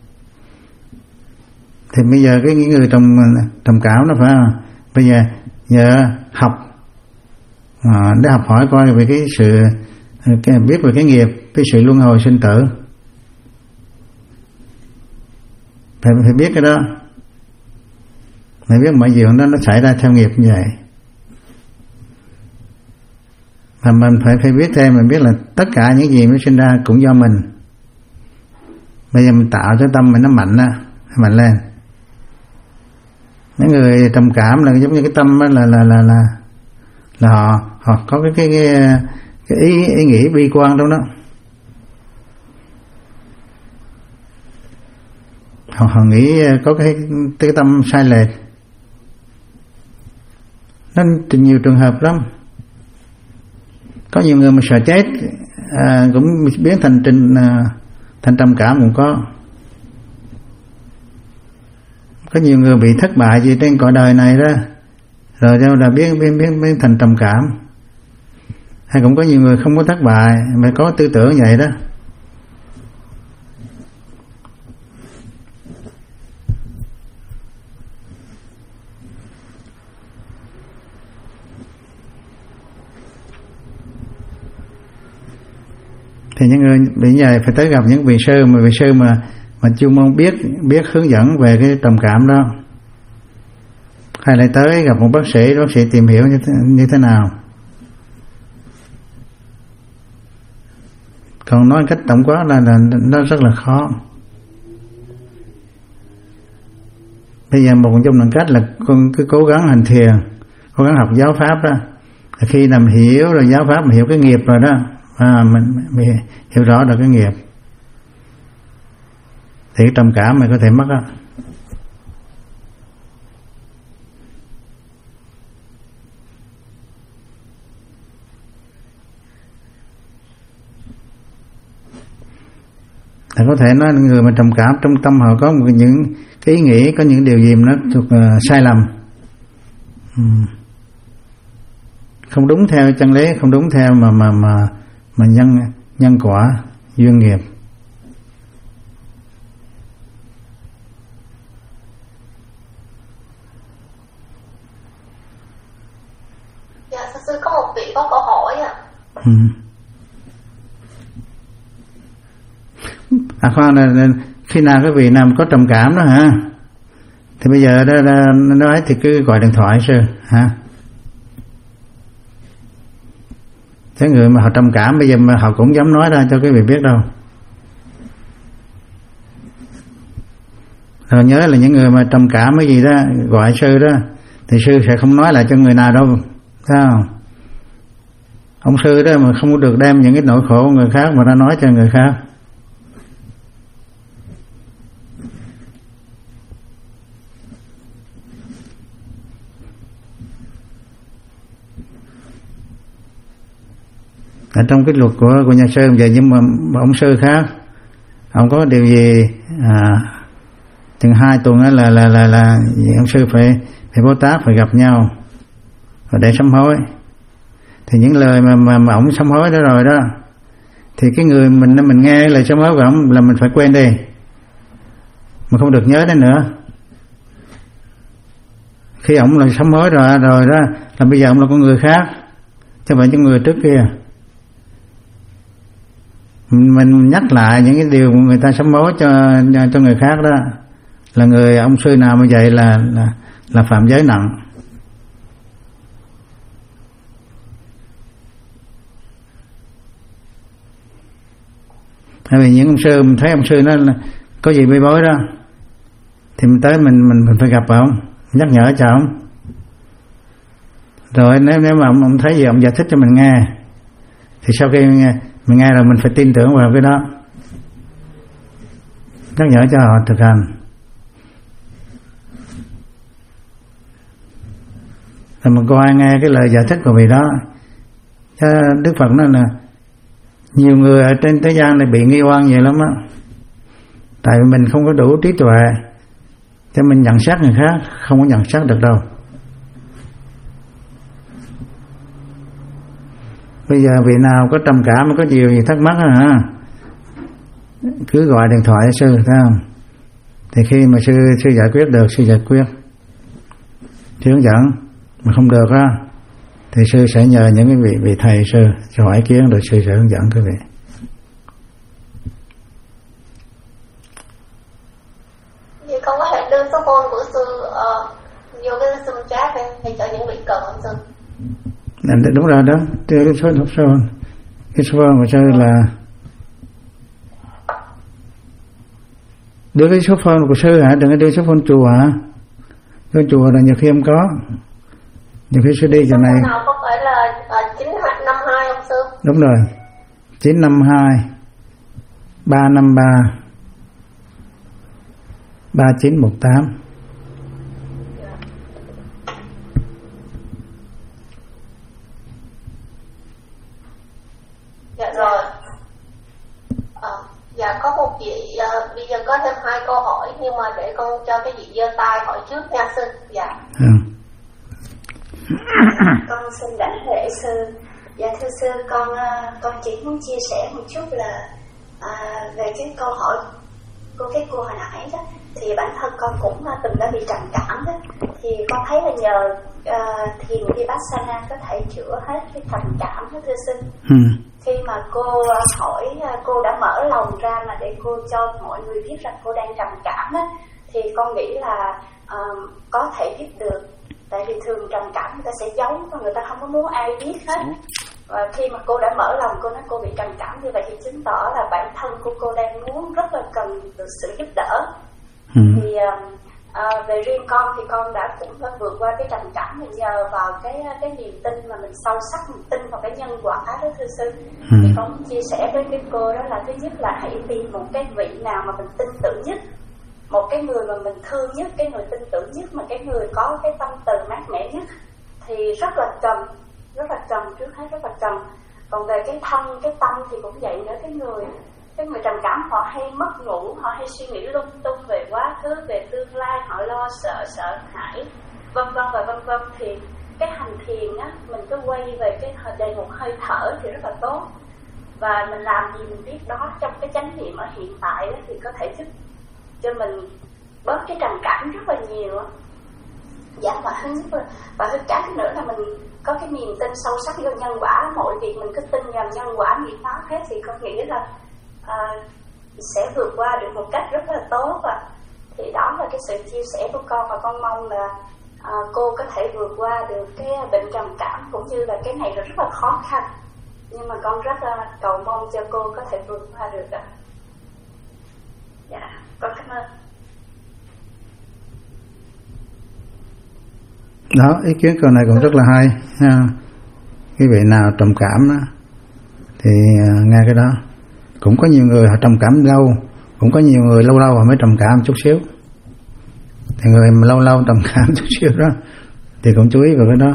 thì bây giờ cái những người trầm trầm cảm nó phải bây giờ giờ học à, để học hỏi coi về cái sự cái, biết về cái nghiệp, cái sự luân hồi sinh tử, phải phải biết cái đó, phải biết mọi chuyện đó nó xảy ra theo nghiệp như vậy. Và mình phải phải biết thêm, mình biết là tất cả những gì mới sinh ra cũng do mình. Bây giờ mình tạo cho tâm mình nó mạnh á, mạnh lên. Mấy người trầm cảm là giống như cái tâm là là là là là họ họ có cái cái cái, cái ý ý nghĩ bi quan trong đó. Họ, họ nghĩ có cái cái tâm sai lệch. Nó nhiều trường hợp lắm. Có nhiều người mà sợ chết à, cũng biến thành trình à, thành trầm cảm cũng có. Có nhiều người bị thất bại gì trên cõi đời này đó, rồi đâu là biến biến biến biến thành trầm cảm. Hay cũng có nhiều người không có thất bại mà có tư tưởng vậy đó. Thì những người bây giờ phải tới gặp những vị sư mà vị sư mà mà chuyên môn biết biết hướng dẫn về cái trầm cảm đó, hay lại tới gặp một bác sĩ, bác sĩ tìm hiểu như thế, như thế nào. Còn nói cách tổng quát là, là nó rất là khó. Bây giờ một trong những cách là con cứ cố gắng hành thiền, cố gắng học giáo pháp đó. Khi nào mình hiểu rồi giáo pháp, mình hiểu cái nghiệp rồi đó, à, mình, mình hiểu rõ được cái nghiệp thì trầm cảm mình có thể mất á. Thì có thể nói người mà trầm cảm trong tâm họ có một những cái ý nghĩ, có những điều gì mà nó thuộc uh, sai lầm, uhm. không đúng theo chân lý, không đúng theo mà mà mà mà nhân nhân quả duyên nghiệp. Dạ, sư có một vị có câu hỏi ạ. À. Ừ. À khoan, là, là khi nào cái vị nào có trầm cảm đó hả? Thì bây giờ đó, đó nói thì cứ gọi điện thoại sư hả? Cái người mà họ trầm cảm bây giờ mà họ cũng dám nói ra cho cái vị biết đâu. Rồi nhớ là những người mà trầm cảm cái gì đó gọi sư đó thì sư sẽ không nói lại cho người nào đâu, sao? Ông sư đó mà không được đem những cái nỗi khổ của người khác mà ra nói cho người khác. Ở trong cái luật của của nhà sư vậy, nhưng mà ông sư khác, ông có điều gì à, chừng hai tuần là là là là, là ông sư phải phải Bồ Tát phải gặp nhau và để sám hối. Thì những lời mà mà, mà ông sám hối đó rồi đó, thì cái người mình mình nghe lời sám hối của ông là mình phải quên đi, mình không được nhớ đến nữa. Khi ông là sám hối rồi rồi đó là bây giờ ông là con người khác, chứ không phải những người trước kia. Mình nhắc lại những cái điều người ta sám hối cho cho người khác đó, là người ông sư nào như vậy là là là phạm giới nặng. Tại vì những ông sư mình thấy ông sư nó là có gì bê bối đó thì mình tới mình mình mình phải gặp ông, nhắc nhở cho ông. Rồi nếu nếu mà ông, ông thấy gì ông giải thích cho mình nghe, thì sau khi mình nghe, mình nghe rồi mình phải tin tưởng vào cái đó, nhắc nhở cho họ thực hành. Rồi mình coi nghe cái lời giải thích của vị đó. Chứ Đức Phật nói là Nhiều người ở trên thế gian này bị nghi oan nhiều lắm á, tại vì mình không có đủ trí tuệ cho mình nhận xét người khác, không có nhận xét được đâu. Bây giờ vị nào có trầm cảm, có nhiều gì thắc mắc hả, cứ gọi điện thoại cho sư, thấy không? Thì khi mà sư sư giải quyết được, sư giải quyết, sư hướng dẫn. Mà không được á thì sư sẽ nhờ những cái vị vị thầy sư cho hỏi ý kiến, rồi sư sẽ hướng dẫn quý vị. Vậy con có thể đưa số phone của sư uh, vô cái Zoom chat hay, hay cho những vị cần không sư? Đúng rồi đó, đưa cái số phone. Cái số phone của sư là đưa cái số phone của sư hả? Đừng có đưa số phone chùa hả? Số chùa là nhiều khi không có, nhiều khi sư đi chỗ này. Nào có phải là uh, chín năm hai không sư? Đúng rồi, chín năm hai ba năm ba ba chín một tám. Dạ rồi. À, dạ có một vị uh, bây giờ có thêm hai câu hỏi, nhưng mà để con cho cái vị giơ tay hỏi trước nha sư. Dạ. Ừ. Con xin đảnh lễ sư. Dạ thưa sư, con con chỉ muốn chia sẻ một chút là à, về cái câu hỏi của cái cô hồi nãy đó, thì bản thân con cũng từng đã bị trầm cảm đó, thì con thấy là nhờ uh, thiền Vipassana có thể chữa hết cái trầm cảm đó thưa sư. Ừ. Khi mà cô hỏi, cô đã mở lòng ra mà để cô cho mọi người biết rằng cô đang trầm cảm đó, thì con nghĩ là uh, có thể giúp được. Tại vì thường trầm cảm người ta sẽ giấu và người ta không có muốn ai biết hết. Và khi mà cô đã mở lòng, cô nói cô bị trầm cảm như vậy thì chứng tỏ là bản thân của cô đang muốn rất là cần được sự giúp đỡ. Ừ. Thì à, về riêng con thì con đã cũng đã vượt qua cái trầm cảm này nhờ vào cái cái niềm tin mà mình sâu sắc, mình tin vào cái nhân quả đó thưa sư. Ừ. Thì con chia sẻ với cái cô đó là thứ nhất là hãy tìm một cái vị nào mà mình tin tưởng nhất, một cái người mà mình thương nhất, cái người tin tưởng nhất, mà cái người có cái tâm từ mát mẻ nhất thì rất là cần, rất là cần, trước hết rất là cần. Còn về cái thân, cái tâm thì cũng vậy nữa. Cái người cái người trầm cảm họ hay mất ngủ, họ hay suy nghĩ lung tung về quá khứ, về tương lai, họ lo sợ, sợ hãi, vân vân và vân vân. Thì cái hành thiền á, mình cứ quay về cái đề mục hơi thở thì rất là tốt. Và mình làm gì mình biết đó, trong cái chánh niệm ở hiện tại đó, thì có thể giúp cho mình bớt cái trầm cảm rất là nhiều. Dạ, và thứ nhất là, và thứ cái nữa là mình có cái niềm tin sâu sắc vô nhân quả. Mọi việc mình cứ tin vào nhân quả nghiệp báo hết thì con nghĩ là à, sẽ vượt qua được một cách rất là tốt. Và thì đó là cái sự chia sẻ của con, và con mong là à, cô có thể vượt qua được cái bệnh trầm cảm, cũng như là cái này là rất là khó khăn, nhưng mà con rất là cầu mong cho cô có thể vượt qua được ạ. Dạ, con cảm ơn. Đó, ý kiến câu này cũng rất là hay ha. Cái vị nào trầm cảm đó thì uh, nghe cái đó. Cũng có nhiều người họ trầm cảm lâu, cũng có nhiều người lâu lâu họ mới trầm cảm chút xíu. Thì người mà lâu lâu trầm cảm chút xíu đó thì cũng chú ý vào cái đó.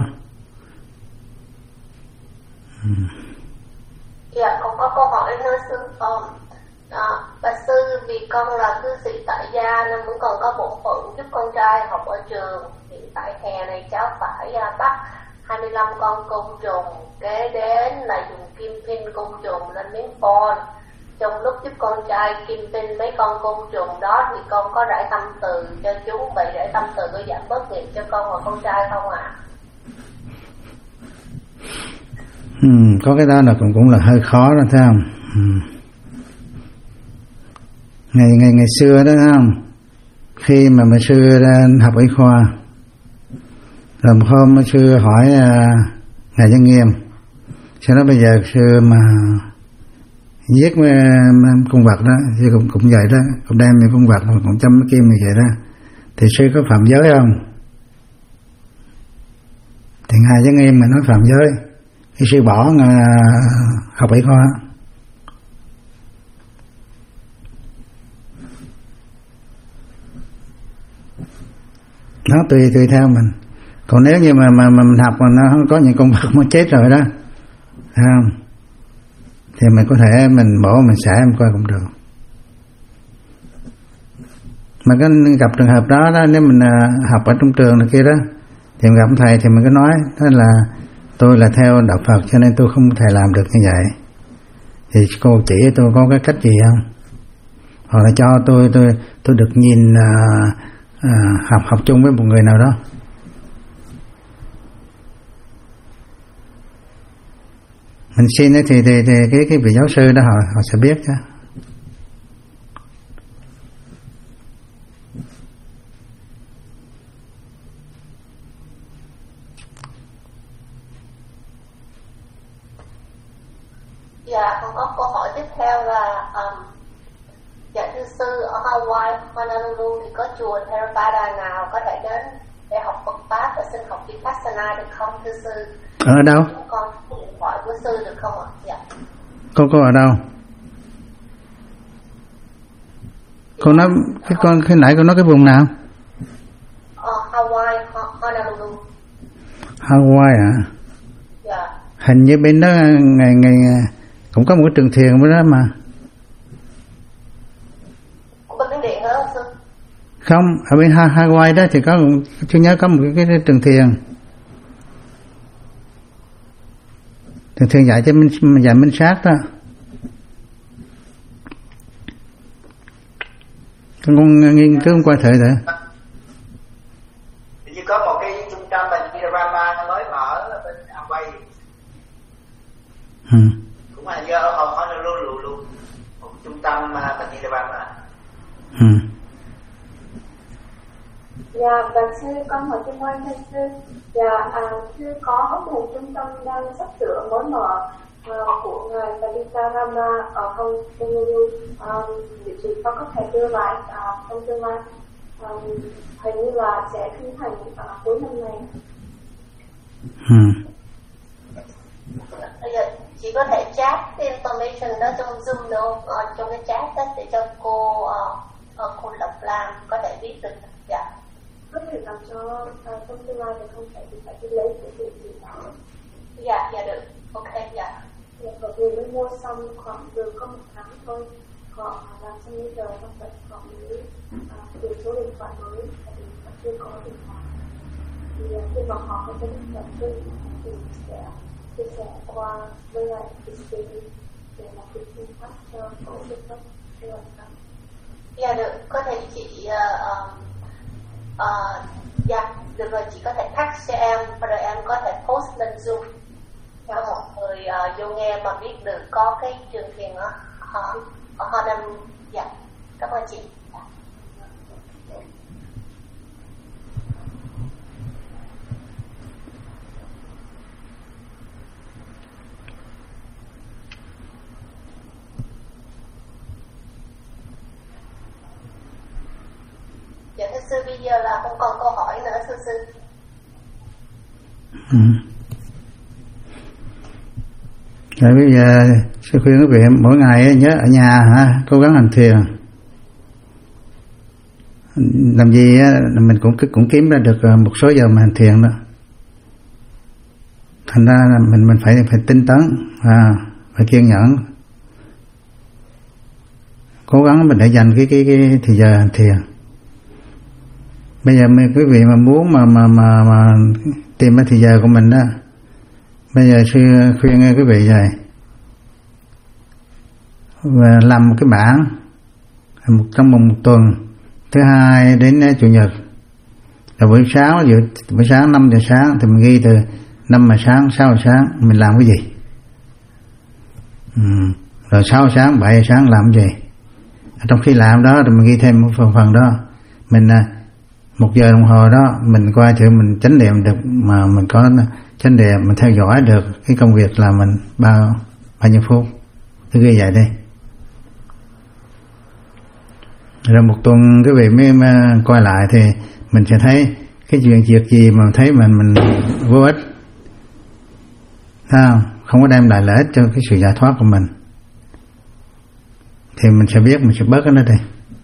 Hmm. Dạ, con có câu hỏi nữa sư. Ờ, à, bà sư, vì con là cư sĩ tại gia nên vẫn còn có bộ phận giúp con trai học ở trường. Hiện tại hè này cháu phải uh, bắt hai mươi lăm con côn trùng, kế đến là dùng kim pin côn trùng lên miếng phon. Trong lúc giúp con trai kim pin mấy con côn trùng đó thì con có rải tâm từ cho chúng, vậy rải tâm từ có giảm bớt nghiệp cho con và con trai không ạ? À? Ừ, có cái đó là cũng cũng là hơi khó đó, thấy không? Ừ. Ngày ngày ngày xưa đó, thấy không? Khi mà mấy sư học y khoa, rồi một hôm mấy sư hỏi uh, ngài Văn Nghiêm, sư nói bây giờ sư mà giết uh, con vật đó, sư cũng cũng vậy đó, cũng đem những con vật cũng châm cái kim như vậy đó, thì sư có phạm giới không? Thì ngài Văn Nghiêm mà nói phạm giới, thì sư bỏ uh, học y khoa. Nó tùy tùy theo mình. Còn nếu như mà mà, mà mình học mà nó không có những con vật mà chết rồi đó, thấy không? thì mình có thể mình bỏ mình xả em coi cũng được. Mà có gặp trường hợp đó, đó nếu mình học ở trong trường này kia đó thì mình gặp thầy thì mình cứ nói đó là tôi là theo đạo Phật cho nên tôi không thể làm được như vậy, thì cô chỉ tôi có cái cách gì không, hoặc là cho tôi tôi tôi được nhìn à, à, học học chung với một người nào đó. Mình xin thì, thì, thì cái cái vị giáo sư đó họ họ sẽ biết chứ. Dạ, con có câu hỏi tiếp theo là um, dạ thưa sư, ở Hawaii, Honolulu thì có chùa Theravada nào có thể đến để học Phật pháp và xin học Vipassana được không thưa sư? Ở đâu? Con điện thoại của sư được không ạ? Dạ. Cô cô ở đâu? Cô nói cái con khi nãy cô nói cái vùng nào? Ờ, Hawaii, Honolulu. Hawaii à? Dạ. Hình như bên đó ngày ngày cũng có một cái trường thiền với đó mà. Có bên Miến Điện hả sư? Không, ở bên Hawaii đó thì có, tôi nhớ có một cái, cái trường thiền. Trường thiền dạy cho minh, dạy minh sát đó. Con nghiên cứu qua thử thử. Chỉ có một cái trung tâm Panorama mới mở ở bên Hawaii. Ừ. Cũng là do ở Honolulu luôn, một trung tâm Panorama. Ừ. Dạ, và sư con hỏi chuyên quan thưa sư. Dạ, à, sư có một trung tâm đang sắp sửa mới mở uh, của ngài Panorama ở Honolulu. Vị trí con có thể đưa lại uh, trong tương lai. Um, hình như là sẽ khánh thành uh, cuối năm này. Ừ. Bây giờ chị có thể chat cái information đó trong Zoom được không? Ờ, trong cái chat đó để cho cô uh, cô Lộc Lam có thể biết được. Dạ. Có thể làm cho uh, trong tương lai thì không phải thì phải đi lấy cái vị trí đó. Dạ, dạ được. Ok, dạ. Dạ, bởi vì mới mua xong khoảng được có một tháng thôi. Họ làm xong bây giờ họ phải họ mới uh, tìm số điện thoại mới, tại vì họ chưa có điện thoại. Thì uh, khi mà họ có cái điện thoại chung thì sẽ chia sẻ qua với lại cái stream để mà cái phương pháp cho cổ được tốt cho làm sao. Dạ được, có thể chị uh, uh, dạ được rồi, chị có thể tag cho em và rồi em có thể post lên Zoom cho mọi người uh, vô nghe mà biết được có cái trường thiền ở ở ở Honolulu. Dạ, cảm ơn chị. Dạ thưa sư, bây giờ là không còn câu hỏi nữa thưa sư. Ừ. Rồi bây giờ sư khuyên quý vị mỗi ngày nhớ ở nhà ha, cố gắng hành thiền. Làm gì mình cũng cũng kiếm ra được một số giờ mà hành thiền đó. Thành ra là mình mình phải phải tinh tấn, à, phải kiên nhẫn, cố gắng mình để dành cái cái cái thời giờ hành thiền. Bây giờ mấy quý vị mà muốn mà mà mà, mà tìm cái thời giờ của mình đó, bây giờ sư khuyên quý vị vậy, và làm một cái bảng một trong một tuần, thứ hai đến chủ nhật, là buổi sáng giữa buổi sáng năm giờ sáng thì mình ghi từ năm giờ sáng sáu giờ sáng mình làm cái gì, ừ. Rồi sáu giờ sáng bảy giờ sáng làm cái gì. Trong khi làm đó thì mình ghi thêm một phần phần đó, mình một giờ đồng hồ đó mình coi thử mình chánh niệm được, mà mình có chánh niệm mình theo dõi được cái công việc là mình bao bao nhiêu phút, cứ ghi vậy đi. Rồi một tuần quý vị mới, mới coi lại thì mình sẽ thấy cái chuyện việc gì mà thấy mình mình vô ích, không không có đem lại lợi ích cho cái sự giải thoát của mình, thì mình sẽ biết mình sẽ bớt cái đó đi.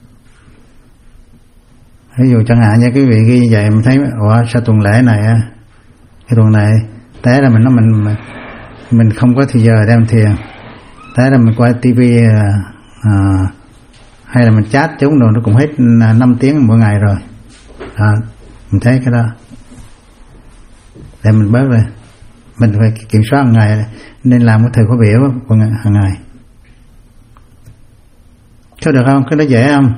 Ví dụ chẳng hạn như quý vị ghi như vậy mình thấy ủa sao tuần lễ này cái tuần này té ra mình nói mình mình không có thời giờ đem thiền, Thế là mình coi tivi à, hay là mình chat chúng rồi nó cũng hết năm tiếng mỗi ngày rồi. À, mình thấy cái đó để mình bớt rồi, mình phải kiểm soát hàng ngày, nên làm cái thời khóa biểu của hàng ngày. Có được không? Cái đó dễ không?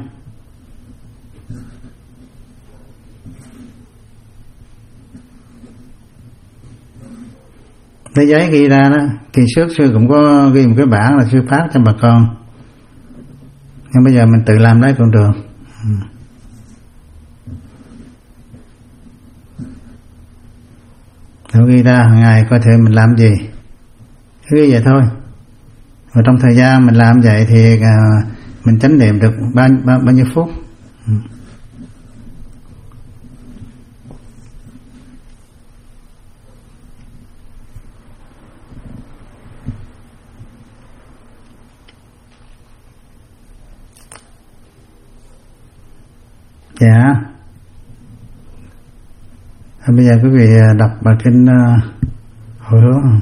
Cái giấy ghi ra đó, kỳ trước sư cũng có ghi một cái bảng là sư phát cho bà con, nhưng bây giờ mình tự làm đấy cũng được. Ừ. Tôi ghi ra hàng ngày coi thử mình làm gì, cứ ghi vậy thôi. Và trong thời gian mình làm vậy thì à, mình chánh niệm được bao, bao, bao nhiêu phút. Ừ. Dạ. À, bây giờ quý vị đọc bài kinh uh, hồi hướng.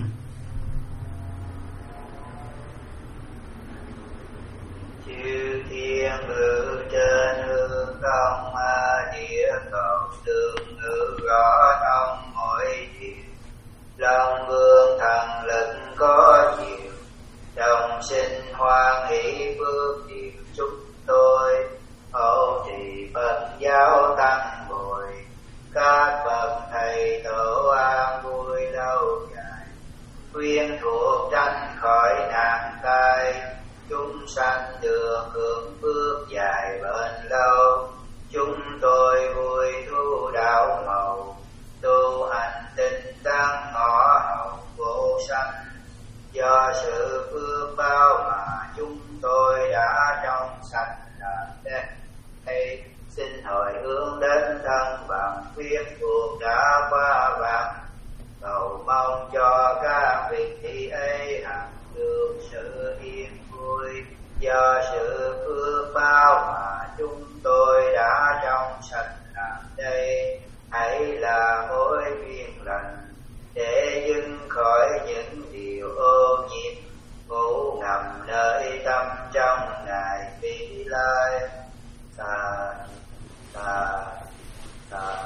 Chư thiên ngự trên hư không, địa cầu tương ngự rõ thông mọi điều. Long vương thần lực có nhiều, đồng sinh hoan hỷ phước điều chúc tôi. Hộ trì Phật giáo tăng bồi, các bậc thầy tổ an vui lâu dài. Khuyên thuộc tránh khỏi nạn tai, chúng sanh được hưởng phước dài bền lâu. Chúng tôi vui thu đạo màu, tu hành tinh tấn ngõ hậu vô sanh. Do sự phước báo mà chúng tôi đã trong sạch làm đẹp. Hay xin hồi hướng đến thân bằng khuyên thuộc đã qua vàng, cầu mong cho các việc thị ấy hằng được sự yên vui. Do sự phước báo mà chúng tôi đã trong sạch làm đây, hãy là mối duyên lành để dừng khỏi những điều ô nhiễm, ngủ ngầm nơi tâm trong ngày vị lai. Ta ta ta.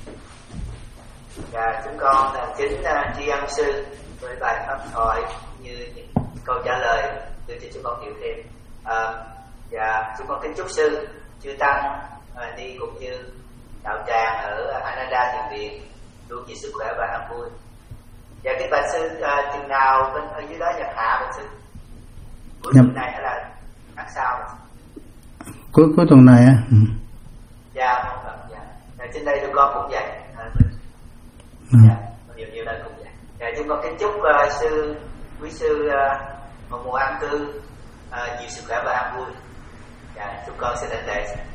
Và chúng con là kính uh, tri ân sư với bài pháp thoại như những câu trả lời từ cho chúng con hiểu thêm. À, và chúng con kính chúc sư chư tăng uh, đi cũng như đạo tràng ở Ananda Thiền Viện luôn chỉ sức khỏe và an vui. Và kính bạch sư uh, chừng nào bên ở dưới đó nhật hạ bạch sư cuối tuần này hay là tháng sau? Cuối cuối tuần này á. Ừ. Dạ, vâng, dạ. Dạ, trên đây tụi con cũng vậy. À, ừ. Dạ, nhiều nhiều nơi cũng vậy. Dạ, chúng con kính chúc uh, sư, quý sư uh, một mùa an cư uh, nhiều sức khỏe và an vui. Dạ, chúng con sẽ đến đây.